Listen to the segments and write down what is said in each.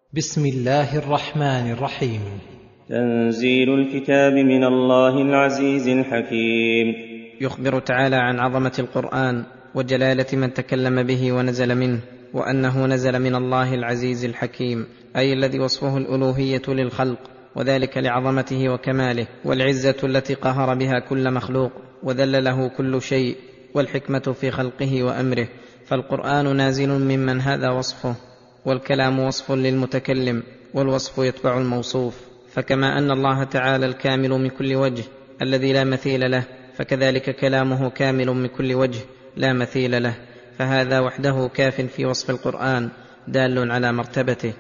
بسم الله الرحمن الرحيم. تنزيل الكتاب من الله العزيز الحكيم. يخبر تعالى عن عظمة القرآن وجلالة من تكلم به ونزل منه، وأنه نزل من الله العزيز الحكيم، أي الذي وصفه الألوهية للخلق، وذلك لعظمته وكماله، والعزة التي قهر بها كل مخلوق وذل له كل شيء، والحكمة في خلقه وأمره. فالقرآن نازل ممن هذا وصفه، والكلام وصف للمتكلم، والوصف يتبع الموصوف. فكما أن الله تعالى الكامل من كل وجه الذي لا مثيل له، فكذلك كلامه كامل من كل وجه لا مثيل له، فهذا وحده كاف في وصف القرآن، دال على مرتبته.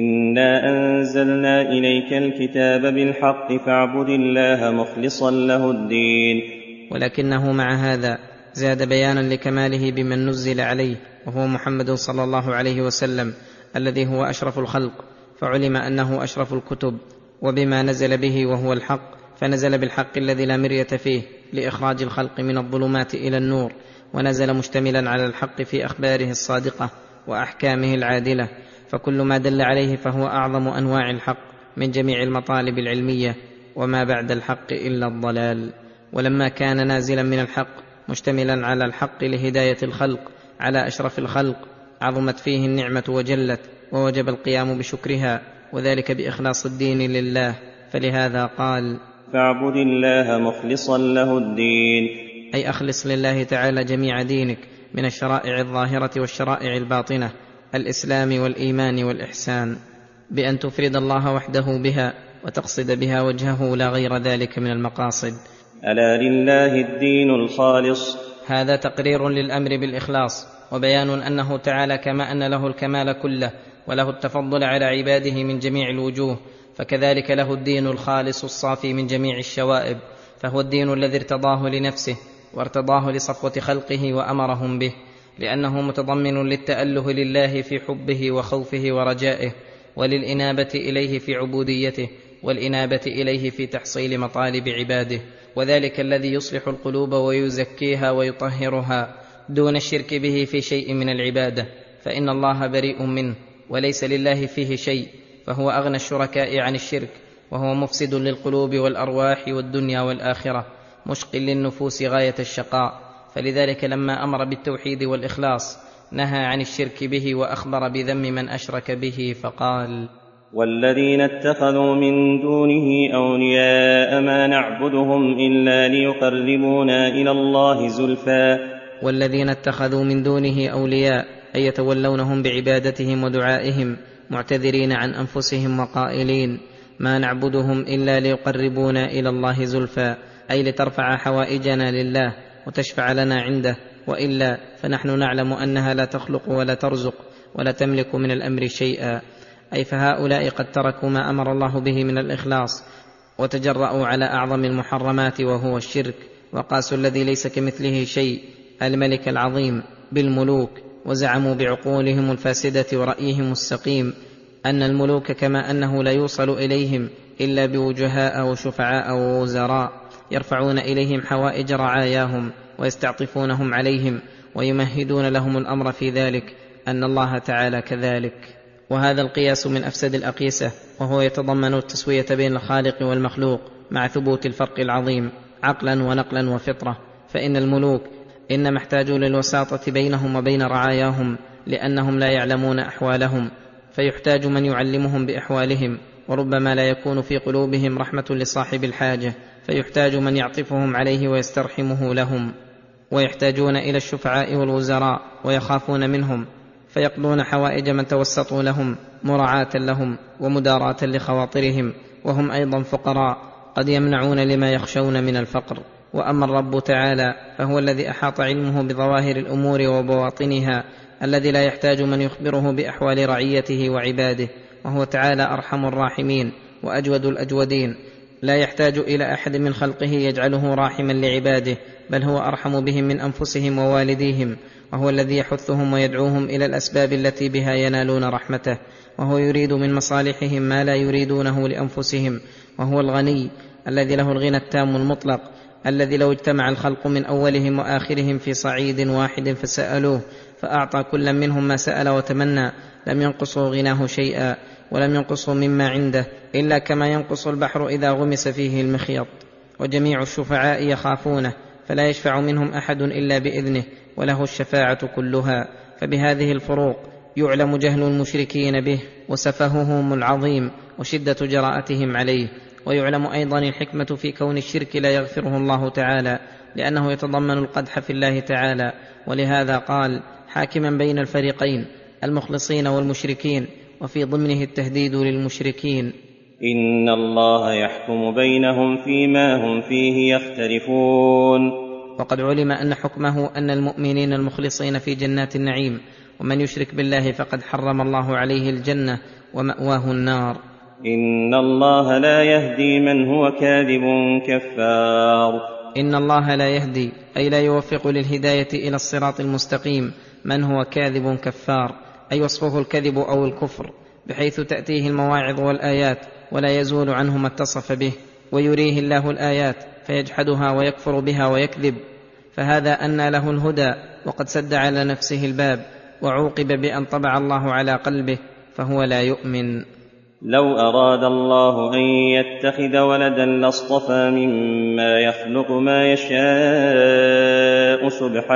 إنا أنزلنا إليك الكتاب بالحق فاعبد الله مخلصا له الدين. ولكنه مع هذا زاد بيانا لكماله بمن نزل عليه، وهو محمد صلى الله عليه وسلم الذي هو أشرف الخلق، فعلم أنه أشرف الكتب، وبما نزل به وهو الحق، فنزل بالحق الذي لا مرية فيه لإخراج الخلق من الظلمات إلى النور، ونزل مشتملا على الحق في أخباره الصادقة وأحكامه العادلة، فكل ما دل عليه فهو أعظم أنواع الحق من جميع المطالب العلمية، وما بعد الحق إلا الضلال. ولما كان نازلا من الحق مشتملا على الحق لهداية الخلق على أشرف الخلق، عظمت فيه النعمة وجلت، ووجب القيام بشكرها، وذلك بإخلاص الدين لله. فلهذا قال: فاعبد الله مخلصا له الدين، أي أخلص لله تعالى جميع دينك من الشرائع الظاهرة والشرائع الباطنة، الإسلام والإيمان والإحسان، بأن تفرد الله وحده بها، وتقصد بها وجهه لا غير ذلك من المقاصد. ألا لله الدين الخالص. هذا تقرير للأمر بالإخلاص، وبيان أنه تعالى كما أن له الكمال كله وله التفضل على عباده من جميع الوجوه، فكذلك له الدين الخالص الصافي من جميع الشوائب، فهو الدين الذي ارتضاه لنفسه وارتضاه لصفوة خلقه وأمرهم به، لأنه متضمن للتأله لله في حبه وخوفه ورجائه، وللإنابة إليه في عبوديته، والإنابة إليه في تحصيل مطالب عباده، وذلك الذي يصلح القلوب ويزكيها ويطهرها دون الشرك به في شيء من العبادة، فإن الله بريء منه وليس لله فيه شيء، فهو أغنى الشركاء عن الشرك، وهو مفسد للقلوب والأرواح والدنيا والآخرة، مشقل للنفوس غاية الشقاء. فلذلك لما أمر بالتوحيد والإخلاص نهى عن الشرك به، وأخبر بذم من أشرك به فقال: والذين اتخذوا من دونه أولياء ما نعبدهم إلا ليقربونا إلى الله زلفى. والذين اتخذوا من دونه أولياء أي يتولونهم بعبادتهم ودعائهم، معتذرين عن أنفسهم وقائلين: ما نعبدهم إلا ليقربونا إلى الله زلفى، أي لترفع حوائجنا لله وتشفع لنا عنده، وإلا فنحن نعلم أنها لا تخلق ولا ترزق ولا تملك من الأمر شيئا. أي فهؤلاء قد تركوا ما أمر الله به من الإخلاص، وتجرؤوا على أعظم المحرمات وهو الشرك، وقاسوا الذي ليس كمثله شيء الملك العظيم بالملوك، وزعموا بعقولهم الفاسدة ورأيهم السقيم أن الملوك كما أنه لا يوصل إليهم إلا بوجهاء وشفعاء ووزراء يرفعون إليهم حوائج رعاياهم ويستعطفونهم عليهم ويمهدون لهم الأمر في ذلك، أن الله تعالى كذلك. وهذا القياس من أفسد الأقيسة، وهو يتضمن التسوية بين الخالق والمخلوق مع ثبوت الفرق العظيم عقلا ونقلا وفطرة. فإن الملوك إنما احتاجوا للوساطة بينهم وبين رعاياهم لأنهم لا يعلمون أحوالهم، فيحتاج من يعلمهم بأحوالهم، وربما لا يكون في قلوبهم رحمة لصاحب الحاجة، فيحتاج من يعطفهم عليه ويسترحمه لهم، ويحتاجون إلى الشفعاء والوزراء ويخافون منهم، فيقضون حوائج من توسطوا لهم مراعاة لهم ومداراة لخواطرهم، وهم أيضا فقراء قد يمنعون لما يخشون من الفقر. وأما الرب تعالى فهو الذي أحاط علمه بظواهر الأمور وبواطنها، الذي لا يحتاج من يخبره بأحوال رعيته وعباده، وهو تعالى أرحم الراحمين وأجود الأجودين، لا يحتاج إلى أحد من خلقه يجعله راحما لعباده، بل هو أرحم بهم من أنفسهم ووالديهم، وهو الذي يحثهم ويدعوهم إلى الأسباب التي بها ينالون رحمته، وهو يريد من مصالحهم ما لا يريدونه لأنفسهم، وهو الغني الذي له الغنى التام المطلق، الذي لو اجتمع الخلق من أولهم وآخرهم في صعيد واحد فسألوه فأعطى كل منهم ما سأل وتمنى لم ينقصوا غناه شيئا، ولم ينقصوا مما عنده إلا كما ينقص البحر إذا غمس فيه المخيط. وجميع الشفعاء يخافونه، فلا يشفع منهم أحد إلا بإذنه، وله الشفاعة كلها. فبهذه الفروق يعلم جهل المشركين به وسفههم العظيم وشدة جراءتهم عليه، ويعلم أيضا الحكمة في كون الشرك لا يغفره الله تعالى، لأنه يتضمن القدح في الله تعالى. ولهذا قال حاكما بين الفريقين المخلصين والمشركين، وفي ضمنه التهديد للمشركين: إن الله يحكم بينهم فيما هم فيه يختلفون. وقد علم أن حكمه أن المؤمنين المخلصين في جنات النعيم، ومن يشرك بالله فقد حرم الله عليه الجنة ومأواه النار. إن الله لا يهدي من هو كاذب كفار. إن الله لا يهدي أي لا يوفق للهداية إلى الصراط المستقيم من هو كاذب كفار، أي وصفه الكذب أو الكفر، بحيث تأتيه المواعظ والآيات ولا يزول عنه ما اتصف به، ويريه الله الآيات فيجحدها ويكفر بها ويكذب، فهذا أنى له الهدى وقد سد على نفسه الباب، وعوقب بأن طبع الله على قلبه فهو لا يؤمن. لو أراد الله أن يتخذ ولدا لاصطفى مما يخلق ما يشاء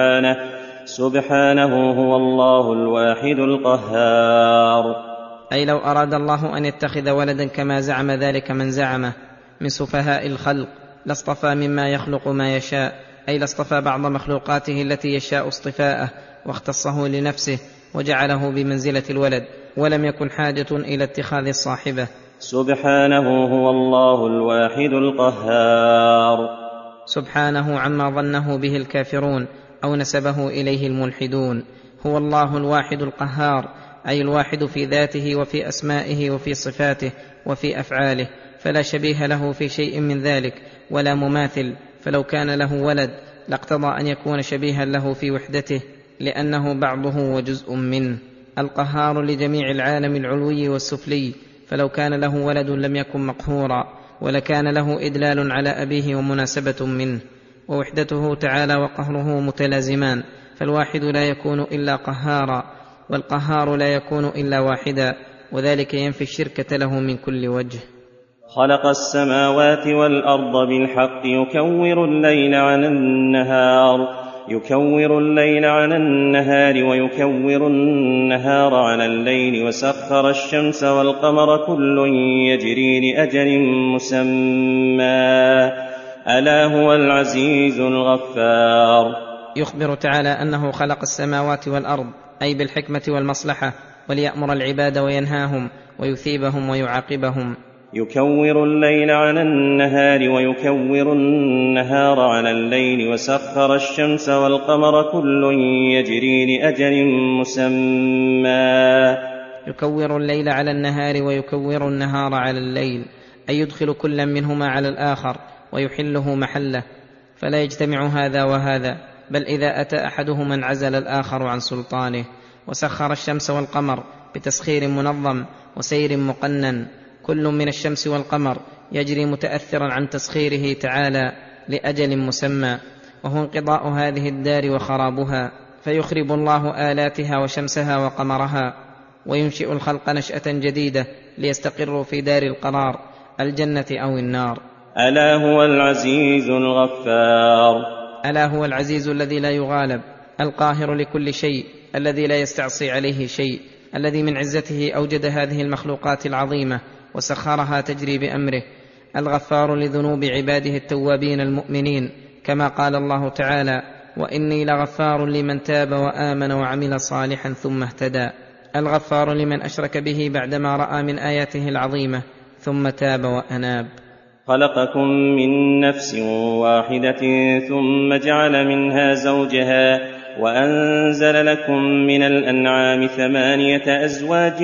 سبحانه هو الله الواحد القهار. أي لو أراد الله أن يتخذ ولدا كما زعم ذلك من زعمه من سفهاء الخلق لاصطفى مما يخلق ما يشاء، أي لاصطفى بعض مخلوقاته التي يشاء اصطفاءه واختصه لنفسه وجعله بمنزلة الولد، ولم يكن حاجة إلى اتخاذ الصاحبة. سبحانه هو الله الواحد القهار. سبحانه عما ظنه به الكافرون أو نسبه إليه الملحدون. هو الله الواحد القهار، أي الواحد في ذاته وفي أسمائه وفي صفاته وفي أفعاله، فلا شبيه له في شيء من ذلك ولا مماثل، فلو كان له ولد لاقتضى أن يكون شبيها له في وحدته، لأنه بعضه وجزء منه. القهار لجميع العالم العلوي والسفلي، فلو كان له ولد لم يكن مقهورا، ولكان له إدلال على أبيه ومناسبة منه. ووحدته تعالى وقهره متلازمان، فالواحد لا يكون إلا قهارا، والقهار لا يكون إلا واحدا، وذلك ينفي الشركة له من كل وجه. خلق السماوات والأرض بالحق يكور الليل على النهار ويكور النهار على الليل، وسخر الشمس والقمر كل يجري لأجل مسمى، ألا هو العزيز الغفار. يخبر تعالى أنه خلق السماوات والأرض، أي بالحكمة والمصلحة، وليأمر العباد وينهاهم ويثيبهم ويعاقبهم. يكور الليل على النهار ويكور النهار على الليل، وسخر الشمس والقمر كل يجري لأجل مسمى. يكور الليل على النهار ويكور النهار على الليل، أي يدخل كل منهما على الآخر ويحله محله، فلا يجتمع هذا وهذا، بل إذا أتى أحدهما انعزل الآخر عن سلطانه. وسخر الشمس والقمر بتسخير منظم وسير مقنن، كل من الشمس والقمر يجري متأثرا عن تسخيره تعالى لأجل مسمى، وهو انقضاء هذه الدار وخرابها، فيخرب الله آلاتها وشمسها وقمرها، وينشئ الخلق نشأة جديدة ليستقروا في دار القرار، الجنة أو النار. ألا هو العزيز الغفار. ألا هو العزيز الذي لا يغالب، القاهر لكل شيء، الذي لا يستعصي عليه شيء، الذي من عزته أوجد هذه المخلوقات العظيمة وسخرها تجري بأمره، الغفار لذنوب عباده التوابين المؤمنين، كما قال الله تعالى: وإني لغفار لمن تاب وآمن وعمل صالحا ثم اهتدى. الغفار لمن أشرك به بعدما رأى من آياته العظيمة ثم تاب وأناب. خلقكم من نفس واحدة ثم جعل منها زوجها، وأنزل لكم من الأنعام 8 أزواج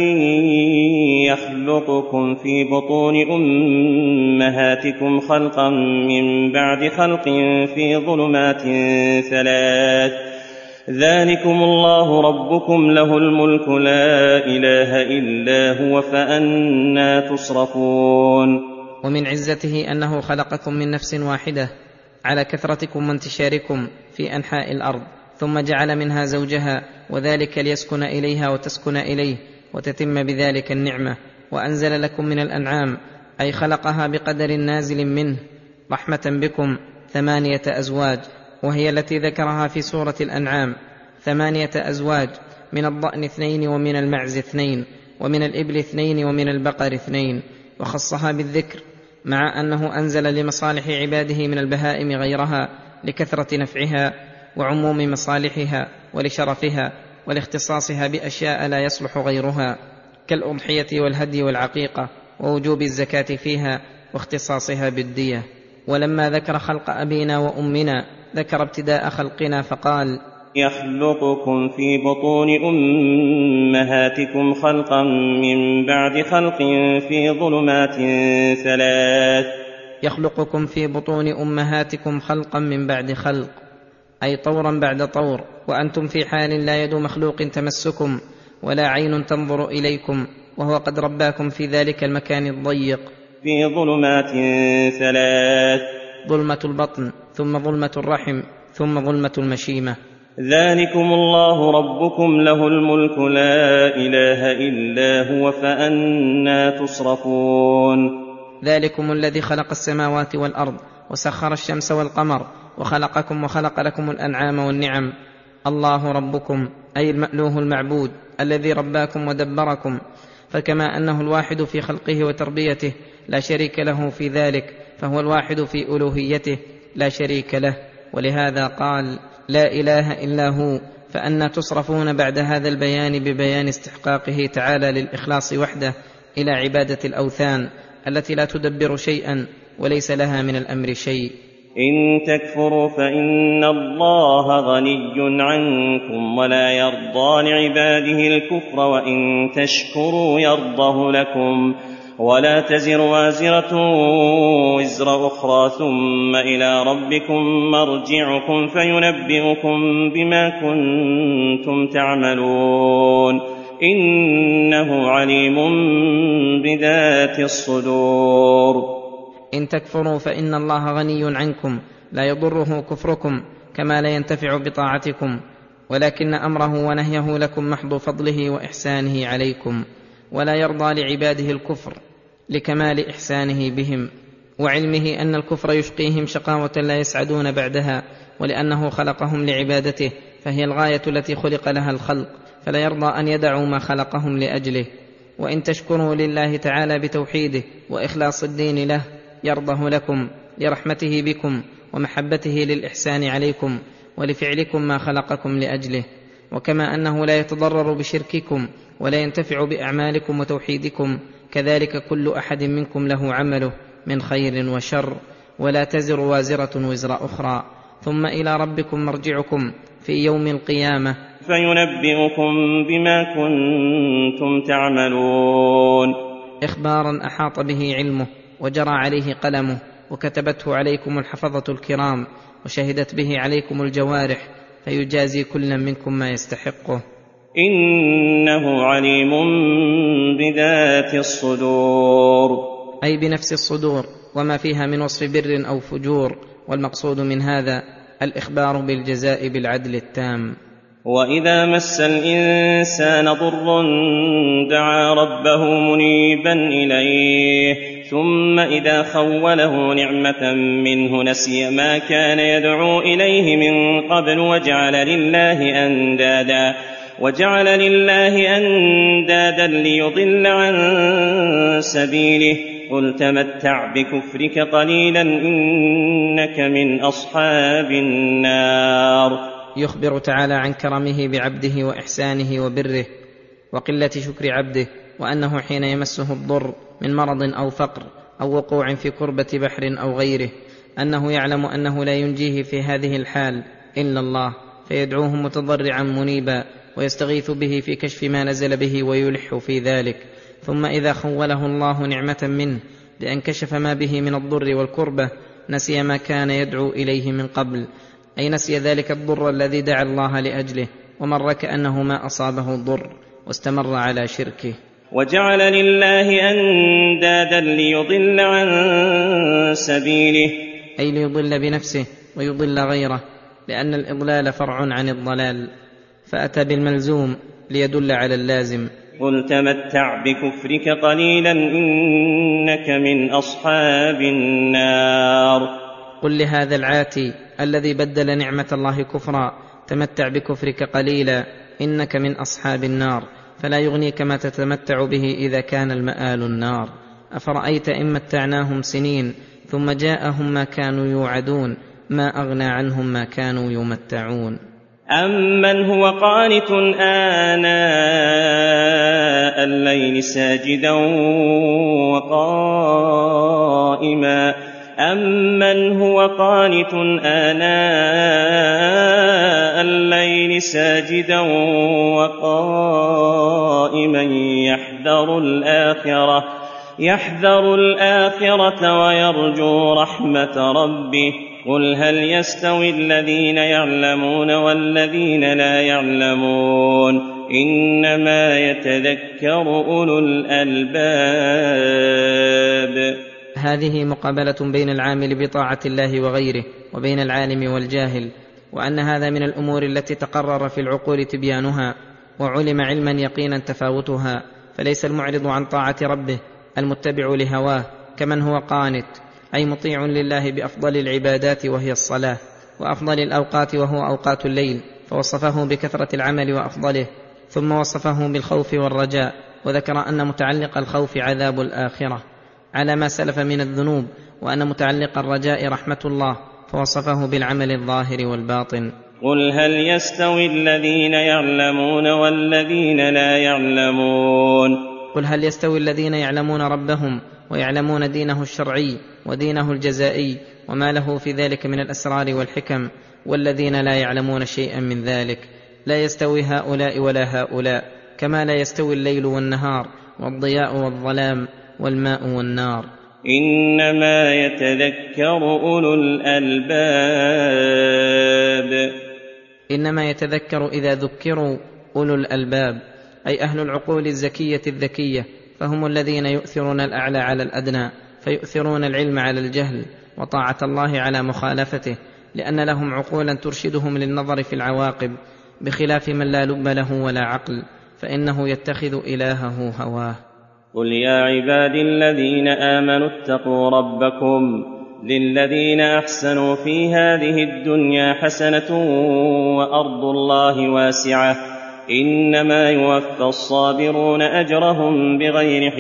يخلقكم في بطون أمهاتكم خلقا من بعد خلق في ظلمات 3، ذلكم الله ربكم له الملك لا إله إلا هو فأنى تصرفون. ومن عزته أنه خلقكم من نفس واحدة على كثرتكم وانتشاركم في أنحاء الأرض، ثم جعل منها زوجها، وذلك ليسكن إليها وتسكن إليه، وتتم بذلك النعمة، وأنزل لكم من الأنعام، أي خلقها بقدر نازل منه رحمة بكم 8 أزواج، وهي التي ذكرها في سورة الأنعام 8 أزواج، من الضأن 2 ومن المعز 2 ومن الإبل 2 ومن البقر 2، وخصها بالذكر مع أنه أنزل لمصالح عباده من البهائم غيرها لكثرة نفعها وعموم مصالحها ولشرفها ولاختصاصها بأشياء لا يصلح غيرها، كالأضحية والهدي والعقيقة، ووجوب الزكاة فيها واختصاصها بالدية. ولما ذكر خلق أبينا وأمنا ذكر ابتداء خلقنا فقال: يخلقكم في بطون أمهاتكم خلقا من بعد خلق في ظلمات 3. يخلقكم في بطون أمهاتكم خلقا من بعد خلق، أي طورا بعد طور، وأنتم في حال لا يد مخلوق تمسكم ولا عين تنظر إليكم، وهو قد رباكم في ذلك المكان الضيق في ظلمات 3: ظلمة البطن، ثم ظلمة الرحم، ثم ظلمة المشيمة. ذلكم الله ربكم له الملك لا إله إلا هو فأنى تصرفون. ذلكم الذي خلق السماوات والأرض وسخر الشمس والقمر وخلقكم وخلق لكم الأنعام والنعم. الله ربكم، أي المألوه المعبود الذي رباكم ودبركم، فكما أنه الواحد في خلقه وتربيته لا شريك له في ذلك، فهو الواحد في ألوهيته لا شريك له، ولهذا قال: لا إله إلا هو. فأنى تصرفون بعد هذا البيان ببيان استحقاقه تعالى للإخلاص وحده إلى عبادة الأوثان التي لا تدبر شيئا وليس لها من الأمر شيء. إن تكفروا فإن الله غني عنكم ولا يرضى لعباده الكفر وإن تشكروا يرضه لكم ولا تزر وازرة وزر أخرى ثم إلى ربكم مرجعكم فينبئكم بما كنتم تعملون إنه عليم بذات الصدور. إن تكفروا فإن الله غني عنكم لا يضره كفركم كما لا ينتفع بطاعتكم، ولكن أمره ونهيه لكم محض فضله وإحسانه عليكم، ولا يرضى لعباده الكفر لكمال إحسانه بهم وعلمه أن الكفر يشقيهم شقاوة لا يسعدون بعدها، ولأنه خلقهم لعبادته فهي الغاية التي خلق لها الخلق، فلا يرضى أن يدعوا ما خلقهم لأجله. وإن تشكروا لله تعالى بتوحيده وإخلاص الدين له يرضه لكم لرحمته بكم ومحبته للإحسان عليكم ولفعلكم ما خلقكم لأجله. وكما أنه لا يتضرر بشرككم ولا ينتفع بأعمالكم وتوحيدكم، كذلك كل أحد منكم له عمله من خير وشر، ولا تزر وازرة وزر أخرى، ثم إلى ربكم مرجعكم في يوم القيامة فينبئكم بما كنتم تعملون. إخبارا أحاط به علمه وجرى عليه قلمه وكتبته عليكم الحفظة الكرام وشهدت به عليكم الجوارح، فيجازي كل منكم ما يستحقه. إنه عليم بذات الصدور، أي بنفس الصدور وما فيها من وصف بر أو فجور، والمقصود من هذا الإخبار بالجزاء بالعدل التام. وإذا مس الإنسان ضر دعا ربه منيبا إليه ثم إذا خوله نعمة منه نسي ما كان يدعو إليه من قبل وجعل لله أندادا ليضل عن سبيله قل تمتع بكفرك قليلا إنك من أصحاب النار. يخبر تعالى عن كرمه بعبده وإحسانه وبره وقلة شكر عبده، وأنه حين يمسه الضر من مرض أو فقر أو وقوع في كربة بحر أو غيره أنه يعلم أنه لا ينجيه في هذه الحال إلا الله، فيدعوه متضرعا منيبا ويستغيث به في كشف ما نزل به ويلح في ذلك. ثم إذا خوله الله نعمة منه لأن كشف ما به من الضر والكربة نسي ما كان يدعو إليه من قبل، أي نسي ذلك الضر الذي دعا الله لأجله ومر كأنه ما أصابه الضر واستمر على شركه. وجعل لله أندادا ليضل عن سبيله، أي ليضل بنفسه ويضل غيره، لأن الإضلال فرع عن الضلال، فأتى بالملزوم ليدل على اللازم. قل تمتع بكفرك قليلا إنك من أصحاب النار. قل لهذا العاتي الذي بدل نعمة الله كفرا: تمتع بكفرك قليلا إنك من أصحاب النار، فلا يغنيك ما تتمتع به إذا كان المآل النار. أفرأيت إن متعناهم سنين ثم جاءهم ما كانوا يوعدون ما أغنى عنهم ما كانوا يمتعون. أمن هو قانت آناء الليل ساجدا وقائما أمن هو قانت آناء الليل ساجدا وقائما يحذر الآخرة ويرجو رحمة ربه. قل هل يستوي الذين يعلمون والذين لا يعلمون إنما يتذكر أولو الألباب. هذه مقابلة بين العامل بطاعة الله وغيره وبين العالم والجاهل، وأن هذا من الأمور التي تقرر في العقول تبيانها وعلم علما يقينا تفاوتها. فليس المعرض عن طاعة ربه المتبع لهواه كمن هو قانت، أي مطيع لله بأفضل العبادات وهي الصلاة، وأفضل الأوقات وهو أوقات الليل، فوصفه بكثرة العمل وأفضله، ثم وصفه بالخوف والرجاء، وذكر أن متعلق الخوف عذاب الآخرة على ما سلف من الذنوب، وأن متعلق الرجاء رحمة الله، فوصفه بالعمل الظاهر والباطن. قل هل يستوي الذين يعلمون والذين لا يعلمون. قل هل يستوي الذين يعلمون ربهم ويعلمون دينه الشرعي ودينه الجزائي وما له في ذلك من الأسرار والحكم، والذين لا يعلمون شيئا من ذلك؟ لا يستوي هؤلاء ولا هؤلاء، كما لا يستوي الليل والنهار والضياء والظلام والماء والنار. إنما يتذكر أولو الألباب. إنما يتذكر إذا ذكروا أولو الألباب، أي أهل العقول الزكية الذكية، فهم الذين يؤثرون الأعلى على الأدنى، فيؤثرون العلم على الجهل وطاعة الله على مخالفته، لأن لهم عقولا ترشدهم للنظر في العواقب، بخلاف من لا لب له ولا عقل، فإنه يتخذ إلهه هواه. قل يا عبادي الذين آمنوا اتقوا ربكم للذين أحسنوا في هذه الدنيا حسنة وأرض الله واسعة إنما يوفى الصابرون أجرهم بغير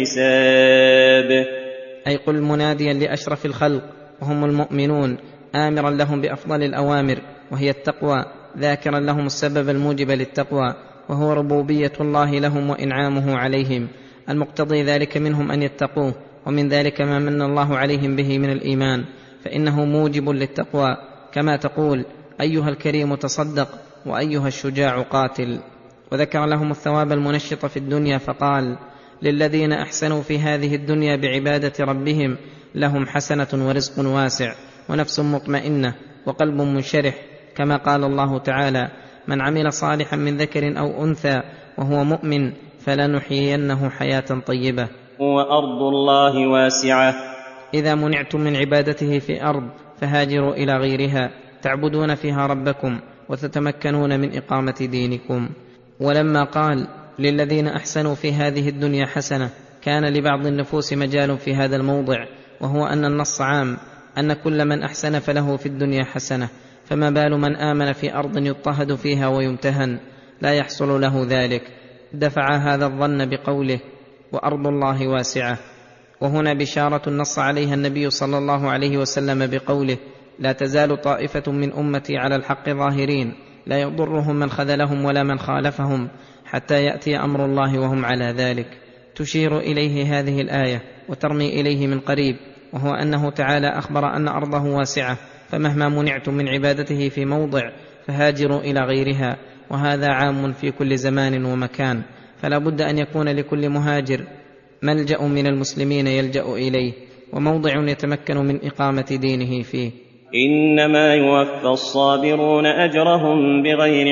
حساب. أي قل مناديا لأشرف الخلق وهم المؤمنون، آمرا لهم بأفضل الأوامر وهي التقوى، ذاكرا لهم السبب الموجب للتقوى وهو ربوبية الله لهم وإنعامه عليهم، المقتضي ذلك منهم أن يتقوه، ومن ذلك ما من الله عليهم به من الإيمان، فإنه موجب للتقوى، كما تقول أيها الكريم تصدق وأيها الشجاع قاتل. وذكر لهم الثواب المنشط في الدنيا فقال للذين أحسنوا في هذه الدنيا بعبادة ربهم لهم حسنة ورزق واسع ونفس مطمئنة وقلب منشرح، كما قال الله تعالى من عمل صالحا من ذكر أو أنثى وهو مؤمن فلنحيينه حياة طيبة. وأرض الله واسعة. إذا منعتم من عبادته في أرض فهاجروا إلى غيرها تعبدون فيها ربكم وتتمكنون من إقامة دينكم. ولما قال للذين أحسنوا في هذه الدنيا حسنة كان لبعض النفوس مجال في هذا الموضع، وهو أن النص عام أن كل من أحسن فله في الدنيا حسنة، فما بال من آمن في أرض يضطهد فيها ويمتهن لا يحصل له ذلك؟ دفع هذا الظن بقوله وأرض الله واسعة. وهنا بشارة نص عليها النبي صلى الله عليه وسلم بقوله لا تزال طائفة من أمتي على الحق ظاهرين لا يضرهم من خذلهم ولا من خالفهم حتى يأتي أمر الله وهم على ذلك. تشير إليه هذه الآية وترمي إليه من قريب، وهو أنه تعالى أخبر أن أرضه واسعة، فمهما منعتم من عبادته في موضع فهاجروا إلى غيرها، وهذا عام في كل زمان ومكان، فلا بد أن يكون لكل مهاجر ملجأ من المسلمين يلجأ إليه وموضع يتمكن من إقامة دينه فيه. إنما يوفى الصابرون أجرهم بغير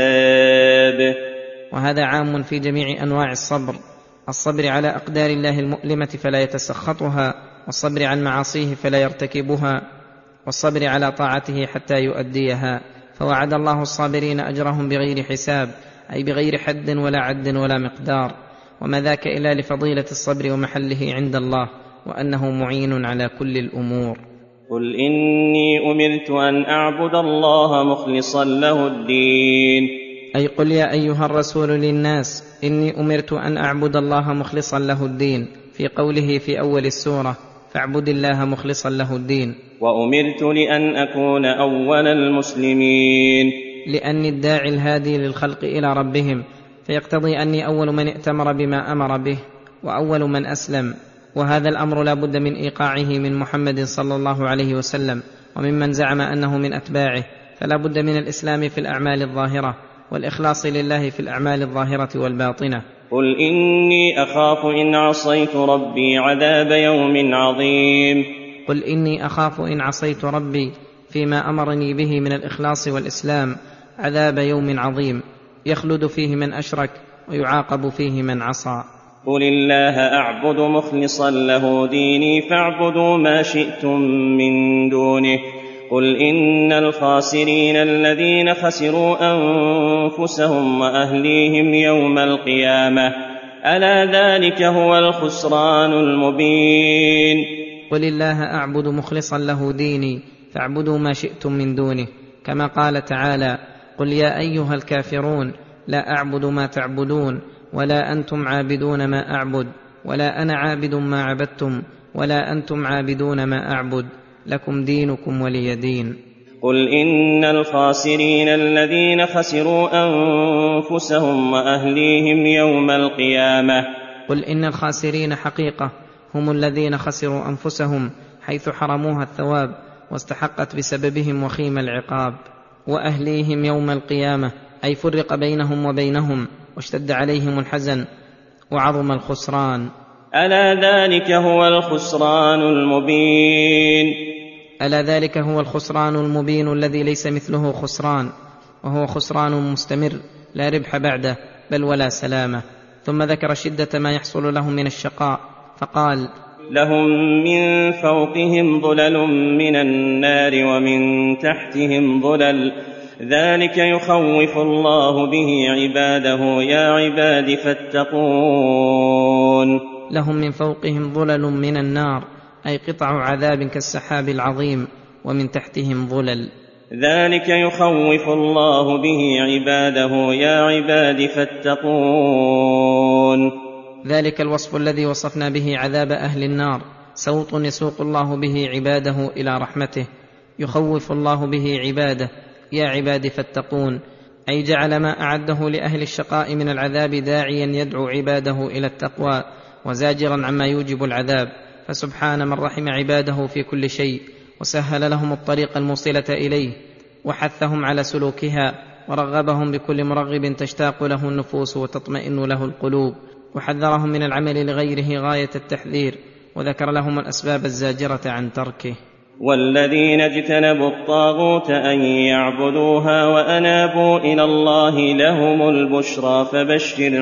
حساب. وهذا عام في جميع أنواع الصبر على أقدار الله المؤلمة فلا يتسخطها، والصبر عن معاصيه فلا يرتكبها، والصبر على طاعته حتى يؤديها. فوعد الله الصابرين أجرهم بغير حساب، أي بغير حد ولا عد ولا مقدار. وما ذاك إلا لفضيلة الصبر ومحله عند الله، وأنه معين على كل الأمور. قل إني أمرت أن أعبد الله مخلصا له الدين. أي قل يا أيها الرسول للناس إني أمرت أن أعبد الله مخلصا له الدين، في قوله في أول السورة فاعبد الله مخلصا له الدين. وأمرت لأن أكون أول المسلمين، لأني الداعي الهادي للخلق إلى ربهم، فيقتضي أني أول من ائتمر بما أمر به وأول من أسلم، وهذا الأمر لا بد من إيقاعه من محمد صلى الله عليه وسلم وممن زعم أنه من أتباعه، فلا بد من الإسلام في الأعمال الظاهرة والإخلاص لله في الأعمال الظاهرة والباطنة. قل إني أخاف إن عصيت ربي عذاب يوم عظيم. قل إني أخاف إن عصيت ربي فيما أمرني به من الإخلاص والإسلام عذاب يوم عظيم يخلد فيه من أشرك ويعاقب فيه من عصى. قل الله أعبد مخلصا له ديني فاعبدوا ما شئتم من دونه. قل إن الخاسرين الذين خسروا أنفسهم وأهليهم يوم القيامة ألا ذلك هو الخسران المبين. قل الله أعبد مخلصا له ديني فاعبدوا ما شئتم من دونه، كما قال تعالى قل يا أيها الكافرون لا أعبد ما تعبدون ولا أنتم عابدون ما أعبد ولا أنا عابد ما عبدتم ولا أنتم عابدون ما أعبد لكم دينكم ولي دين. قل إن الخاسرين الذين خسروا أنفسهم وأهليهم يوم القيامة. قل إن الخاسرين حقيقة هم الذين خسروا أنفسهم حيث حرموها الثواب واستحقت بسببهم وخيم العقاب، وأهليهم يوم القيامة أي فرق بينهم وبينهم واشتد عليهم الحزن وعظم الخسران. ألا ذلك هو الخسران المبين. ألا ذلك هو الخسران المبين الذي ليس مثله خسران، وهو خسران مستمر لا ربح بعده بل ولا سلامة. ثم ذكر شدة ما يحصل لهم من الشقاء فقال لهم من فوقهم ظلل من النار ومن تحتهم ظلل ذلك يخوف الله به عباده يا عباد فاتقون. لهم من فوقهم ظلل من النار أي قطع عذاب كالسحاب العظيم، ومن تحتهم ظلل. ذلك يخوف الله به عباده يا عباد فاتقون. ذلك الوصف الذي وصفنا به عذاب أهل النار سوط يسوق الله به عباده إلى رحمته، يخوف الله به عباده يا عباد فاتقون، أي جعل ما أعده لأهل الشقاء من العذاب داعيا يدعو عباده إلى التقوى وزاجرا عما يوجب العذاب. فسبحان من رحم عباده في كل شيء وسهل لهم الطريق الموصلة إليه وحثهم على سلوكها ورغبهم بكل مرغب تشتاق له النفوس وتطمئن له القلوب، وحذرهم من العمل لغيره غاية التحذير، وذكر لهم الأسباب الزاجرة عن تركه. والذين اجتنبوا الطاغوت أن يعبدوها وأنابوا إلى الله لهم البشرى فبشر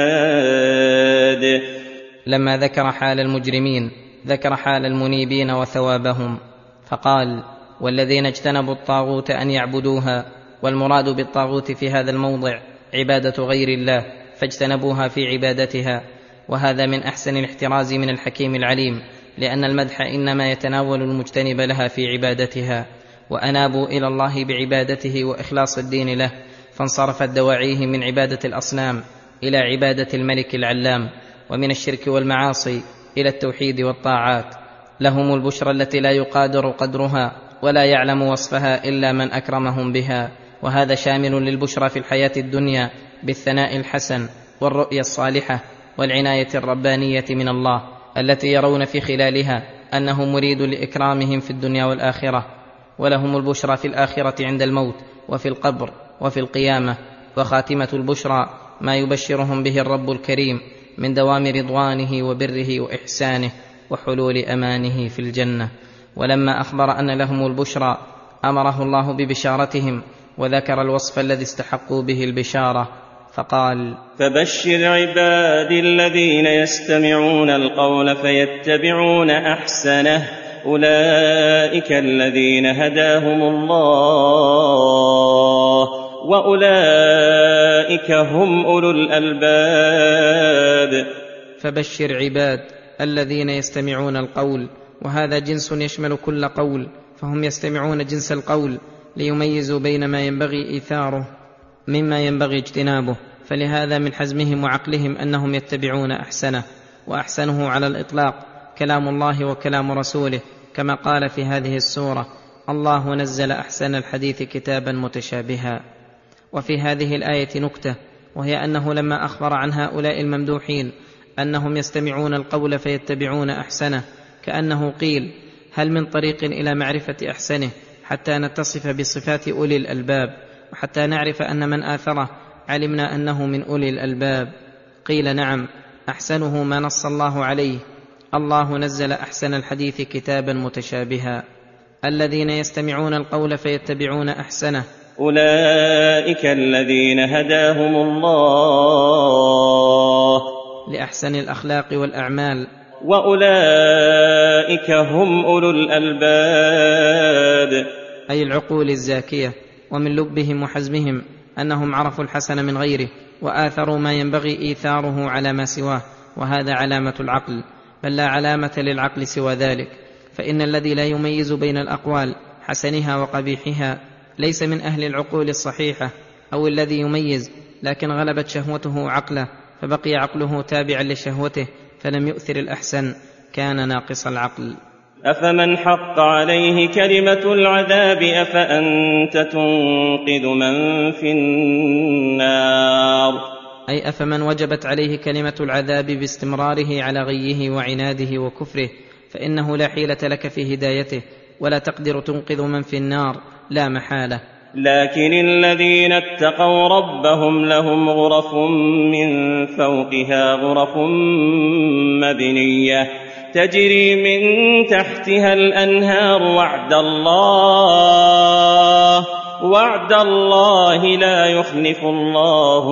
عباد. لما ذكر حال المجرمين ذكر حال المنيبين وثوابهم فقال والذين اجتنبوا الطاغوت أن يعبدوها، والمراد بالطاغوت في هذا الموضع عبادة غير الله فاجتنبوها في عبادتها، وهذا من أحسن الاحتراز من الحكيم العليم، لأن المدح إنما يتناول المجتنب لها في عبادتها. وأنابوا إلى الله بعبادته وإخلاص الدين له، فانصرفت دواعيه من عبادة الأصنام إلى عبادة الملك العلام، ومن الشرك والمعاصي إلى التوحيد والطاعات. لهم البشرى التي لا يقادر قدرها ولا يعلم وصفها إلا من أكرمهم بها، وهذا شامل للبشرى في الحياة الدنيا بالثناء الحسن والرؤيا الصالحة والعناية الربانية من الله التي يرون في خلالها أنه مريد لإكرامهم في الدنيا والآخرة. ولهم البشرى في الآخرة عند الموت وفي القبر وفي القيامة، وخاتمة البشرى ما يبشرهم به الرب الكريم من دوام رضوانه وبره وإحسانه وحلول أمانه في الجنة. ولما أخبر أن لهم البشرى أمره الله ببشارتهم، وذكر الوصف الذي استحقوا به البشارة فقال فبشر عبادي الذين يستمعون القول فيتبعون أحسنه أولئك الذين هداهم الله وأولئك هم أولو الألباب. فبشر عباد الذين يستمعون القول، وهذا جنس يشمل كل قول، فهم يستمعون جنس القول ليميزوا بين ما ينبغي إيثاره مما ينبغي اجتنابه، فلهذا من حزمهم وعقلهم أنهم يتبعون أحسنه، وأحسنه على الإطلاق كلام الله وكلام رسوله، كما قال في هذه السورة: الله نزل أحسن الحديث كتابا متشابها. وفي هذه الآية نكتة، وهي أنه لما أخبر عن هؤلاء الممدوحين أنهم يستمعون القول فيتبعون أحسنه، كأنه قيل: هل من طريق إلى معرفة أحسنه حتى نتصف بصفات أولي الألباب، وحتى نعرف أن من آثره علمنا أنه من أولي الألباب؟ قيل: نعم، أحسنه ما نص الله عليه: الله نزل أحسن الحديث كتابا متشابها. الذين يستمعون القول فيتبعون أحسنه أولئك الذين هداهم الله لأحسن الأخلاق والأعمال، وأولئك هم أولو الألباب، أي العقول الزاكية. ومن لبهم وحزمهم أنهم عرفوا الحسن من غيره وآثروا ما ينبغي إيثاره على ما سواه، وهذا علامة العقل، بل لا علامة للعقل سوى ذلك. فإن الذي لا يميز بين الأقوال حسنها وقبيحها ليس من أهل العقول الصحيحة، أو الذي يميز لكن غلبت شهوته عقله فبقي عقله تابعا لشهوته فلم يؤثر الأحسن، كان ناقص العقل. أفمن حق عليه كلمة العذاب أفأنت تنقذ من في النار، أي أفمن وجبت عليه كلمة العذاب باستمراره على غيه وعناده وكفره، فإنه لا حيلة لك في هدايته ولا تقدر تنقذ من في النار لا محالة. لكن الذين اتقوا ربهم لهم غرف من فوقها غرف مبنية تجري من تحتها الأنهار، وعد الله لا يخلف الله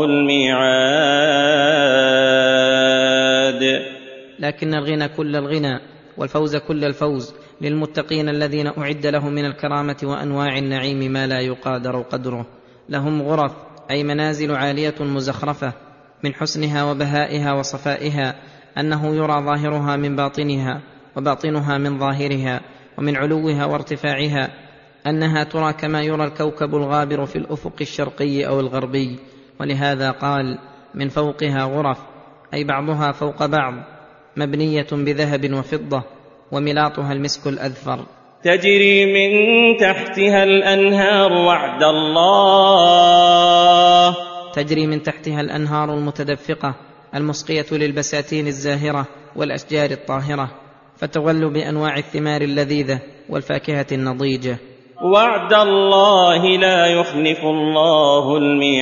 الميعاد. لكن الغنى كل الغنى والفوز كل الفوز للمتقين الذين أعد لهم من الكرامة وأنواع النعيم ما لا يقادر قدره. لهم غرف أي منازل عالية مزخرفة، من حسنها وبهائها وصفائها أنه يرى ظاهرها من باطنها وباطنها من ظاهرها، ومن علوها وارتفاعها أنها ترى كما يرى الكوكب الغابر في الأفق الشرقي أو الغربي. ولهذا قال: من فوقها غرف، أي بعضها فوق بعض، مبنية بذهب وفضة، وملاطها المسك الأذفر. تجري من تحتها الأنهار، تجري من تحتها الأنهار المتدفقة المسقية للبساتين الزاهرة والأشجار الطاهرة، فتغل بأنواع الثمار اللذيذة والفاكهة النضيجة. وعد الله لا يخلف الله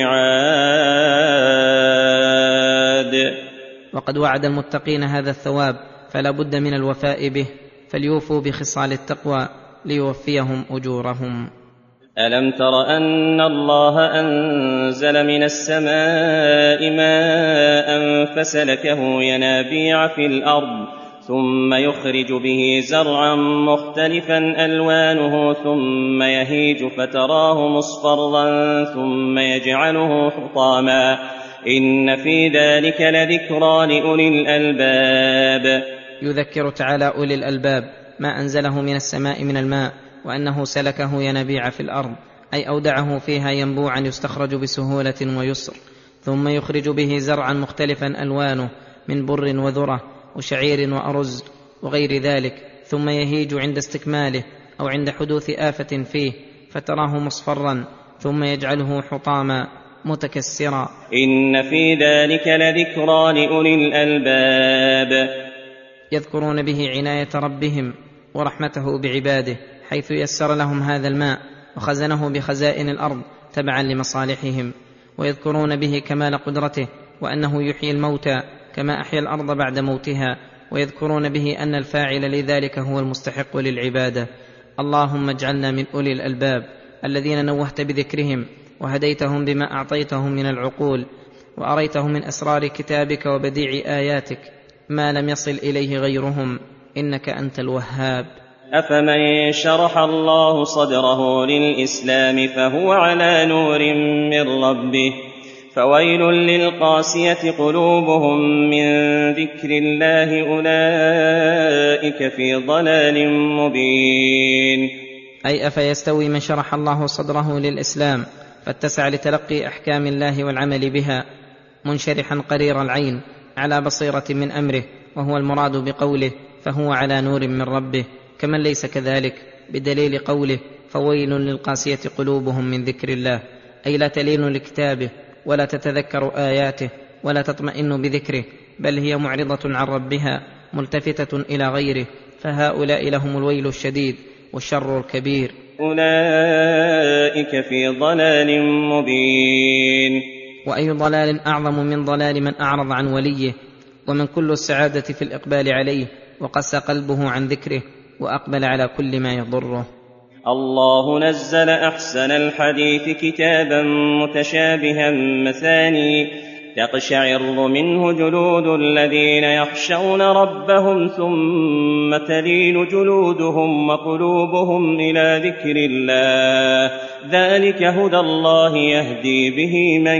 الميعاد. وقد وعد المتقين هذا الثواب، فلا بد من الوفاء به، فليوفوا بخصال التقوى ليوفيهم أجورهم. ألم تر أن الله أنزل من السماء ماء فسلكه ينابيع في الأرض ثم يخرج به زرعا مختلفا ألوانه ثم يهيج فتراه مصفرا ثم يجعله حطاما إن في ذلك لذكرى لأولي الألباب. يذكر تعالى أولي الألباب ما أنزله من السماء من الماء، وأنه سلكه ينابيع في الأرض، أي أودعه فيها ينبوعا يستخرج بسهولة ويسر، ثم يخرج به زرعا مختلفا ألوانه من بر وذرة وشعير وأرز وغير ذلك، ثم يهيج عند استكماله أو عند حدوث آفة فيه فتراه مصفرا ثم يجعله حطاما متكسرا. إن في ذلك لذكرى لأولي الألباب. يذكرون به عناية ربهم ورحمته بعباده، حيث يسر لهم هذا الماء وخزنه بخزائن الأرض تبعا لمصالحهم، ويذكرون به كمال قدرته وأنه يحيي الموتى كما أحيا الأرض بعد موتها، ويذكرون به أن الفاعل لذلك هو المستحق للعبادة. اللهم اجعلنا من أولي الألباب الذين نوهت بذكرهم وهديتهم بما أعطيتهم من العقول، وأريتهم من أسرار كتابك وبديع آياتك ما لم يصل إليه غيرهم، إنك أنت الوهاب. أفمن شرح الله صدره للإسلام فهو على نور من ربه فويل للقاسية قلوبهم من ذكر الله أولئك في ضلال مبين. أي أفيستوي من شرح الله صدره للإسلام فاتسع لتلقي أحكام الله والعمل بها منشرحا قرير العين على بصيرة من أمره، وهو المراد بقوله فهو على نور من ربه، كمن ليس كذلك بدليل قوله فويل للقاسية قلوبهم من ذكر الله، أي لا تلين لكتابه ولا تتذكر آياته ولا تطمئن بذكره، بل هي معرضة عن ربها ملتفتة إلى غيره، فهؤلاء لهم الويل الشديد والشر الكبير. أولئك في ضلال مبين. وأي ضلال أعظم من ضلال من أعرض عن وليه، ومن كل السعادة في الإقبال عليه وقسى قلبه عن ذكره وأقبل على كل ما يضره. الله نزل أحسن الحديث كتابا متشابها مثاني تقشعر منه جلود الذين يخشون ربهم ثم تلين جلودهم وقلوبهم إلى ذكر الله، ذلك هدى الله يهدي به من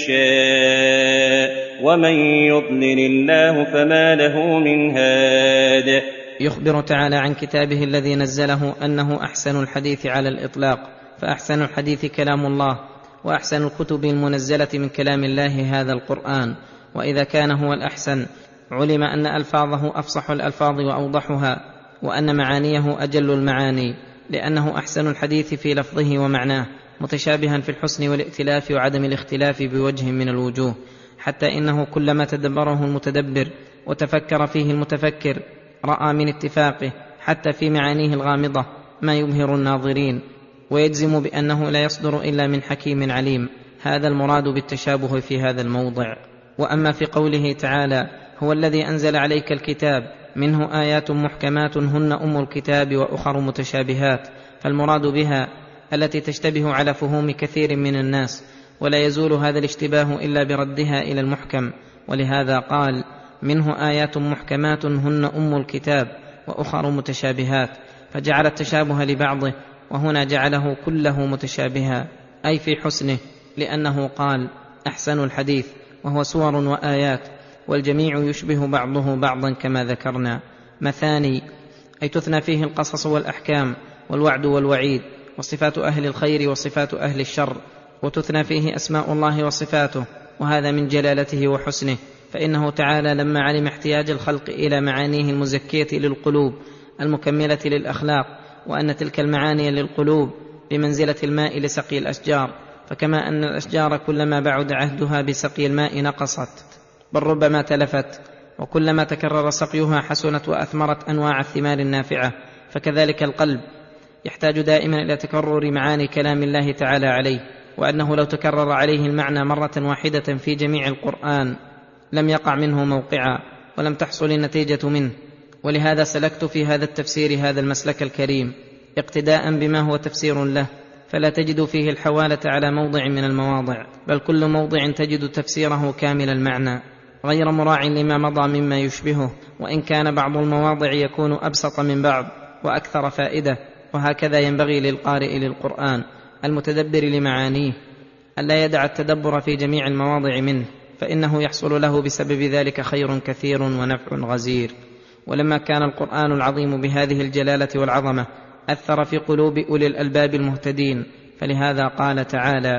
يشاء ومن يضلل الله فما له من هاد. يخبر تعالى عن كتابه الذي نزله أنه أحسن الحديث على الإطلاق، فأحسن الحديث كلام الله، وأحسن الكتب المنزلة من كلام الله هذا القرآن. وإذا كان هو الأحسن علم أن ألفاظه أفصح الألفاظ وأوضحها، وأن معانيه أجل المعاني، لأنه أحسن الحديث في لفظه ومعناه، متشابها في الحسن والائتلاف وعدم الاختلاف بوجه من الوجوه، حتى إنه كلما تدبره المتدبر وتفكر فيه المتفكر رأى من اتفاقه حتى في معانيه الغامضة ما يبهر الناظرين، ويجزم بأنه لا يصدر إلا من حكيم عليم. هذا المراد بالتشابه في هذا الموضع. وأما في قوله تعالى هو الذي أنزل عليك الكتاب منه آيات محكمات هن أم الكتاب وأخر متشابهات، فالمراد بها التي تشتبه على فهوم كثير من الناس، ولا يزول هذا الاشتباه إلا بردها إلى المحكم، ولهذا قال منه آيات محكمات هن أم الكتاب وأخر متشابهات، فجعل التشابه لبعضه، وهنا جعله كله متشابها أي في حسنه، لأنه قال أحسن الحديث، وهو صور وآيات، والجميع يشبه بعضه بعضا كما ذكرنا. مثاني أي تثنى فيه القصص والأحكام والوعد والوعيد وصفات أهل الخير وصفات أهل الشر، وتثنى فيه أسماء الله وصفاته، وهذا من جلالته وحسنه، فإنه تعالى لما علم احتياج الخلق إلى معانيه المزكية للقلوب المكملة للأخلاق، وأن تلك المعاني للقلوب بمنزلة الماء لسقي الأشجار، فكما أن الأشجار كلما بعد عهدها بسقي الماء نقصت بل ربما تلفت، وكلما تكرر سقيها حسنت وأثمرت أنواع الثمار النافعة، فكذلك القلب يحتاج دائما إلى تكرر معاني كلام الله تعالى عليه، وأنه لو تكرر عليه المعنى مرة واحدة في جميع القرآن لم يقع منه موقعا ولم تحصل النتيجة منه. ولهذا سلكت في هذا التفسير هذا المسلك الكريم اقتداء بما هو تفسير له، فلا تجد فيه الحوالة على موضع من المواضع، بل كل موضع تجد تفسيره كامل المعنى غير مراع لما مضى مما يشبهه، وإن كان بعض المواضع يكون أبسط من بعض وأكثر فائدة. وهكذا ينبغي للقارئ للقرآن المتدبر لمعانيه ألا يدع التدبر في جميع المواضع منه، فإنه يحصل له بسبب ذلك خير كثير ونفع غزير. ولما كان القرآن العظيم بهذه الجلالة والعظمة أثر في قلوب أولي الألباب المهتدين، فلهذا قال تعالى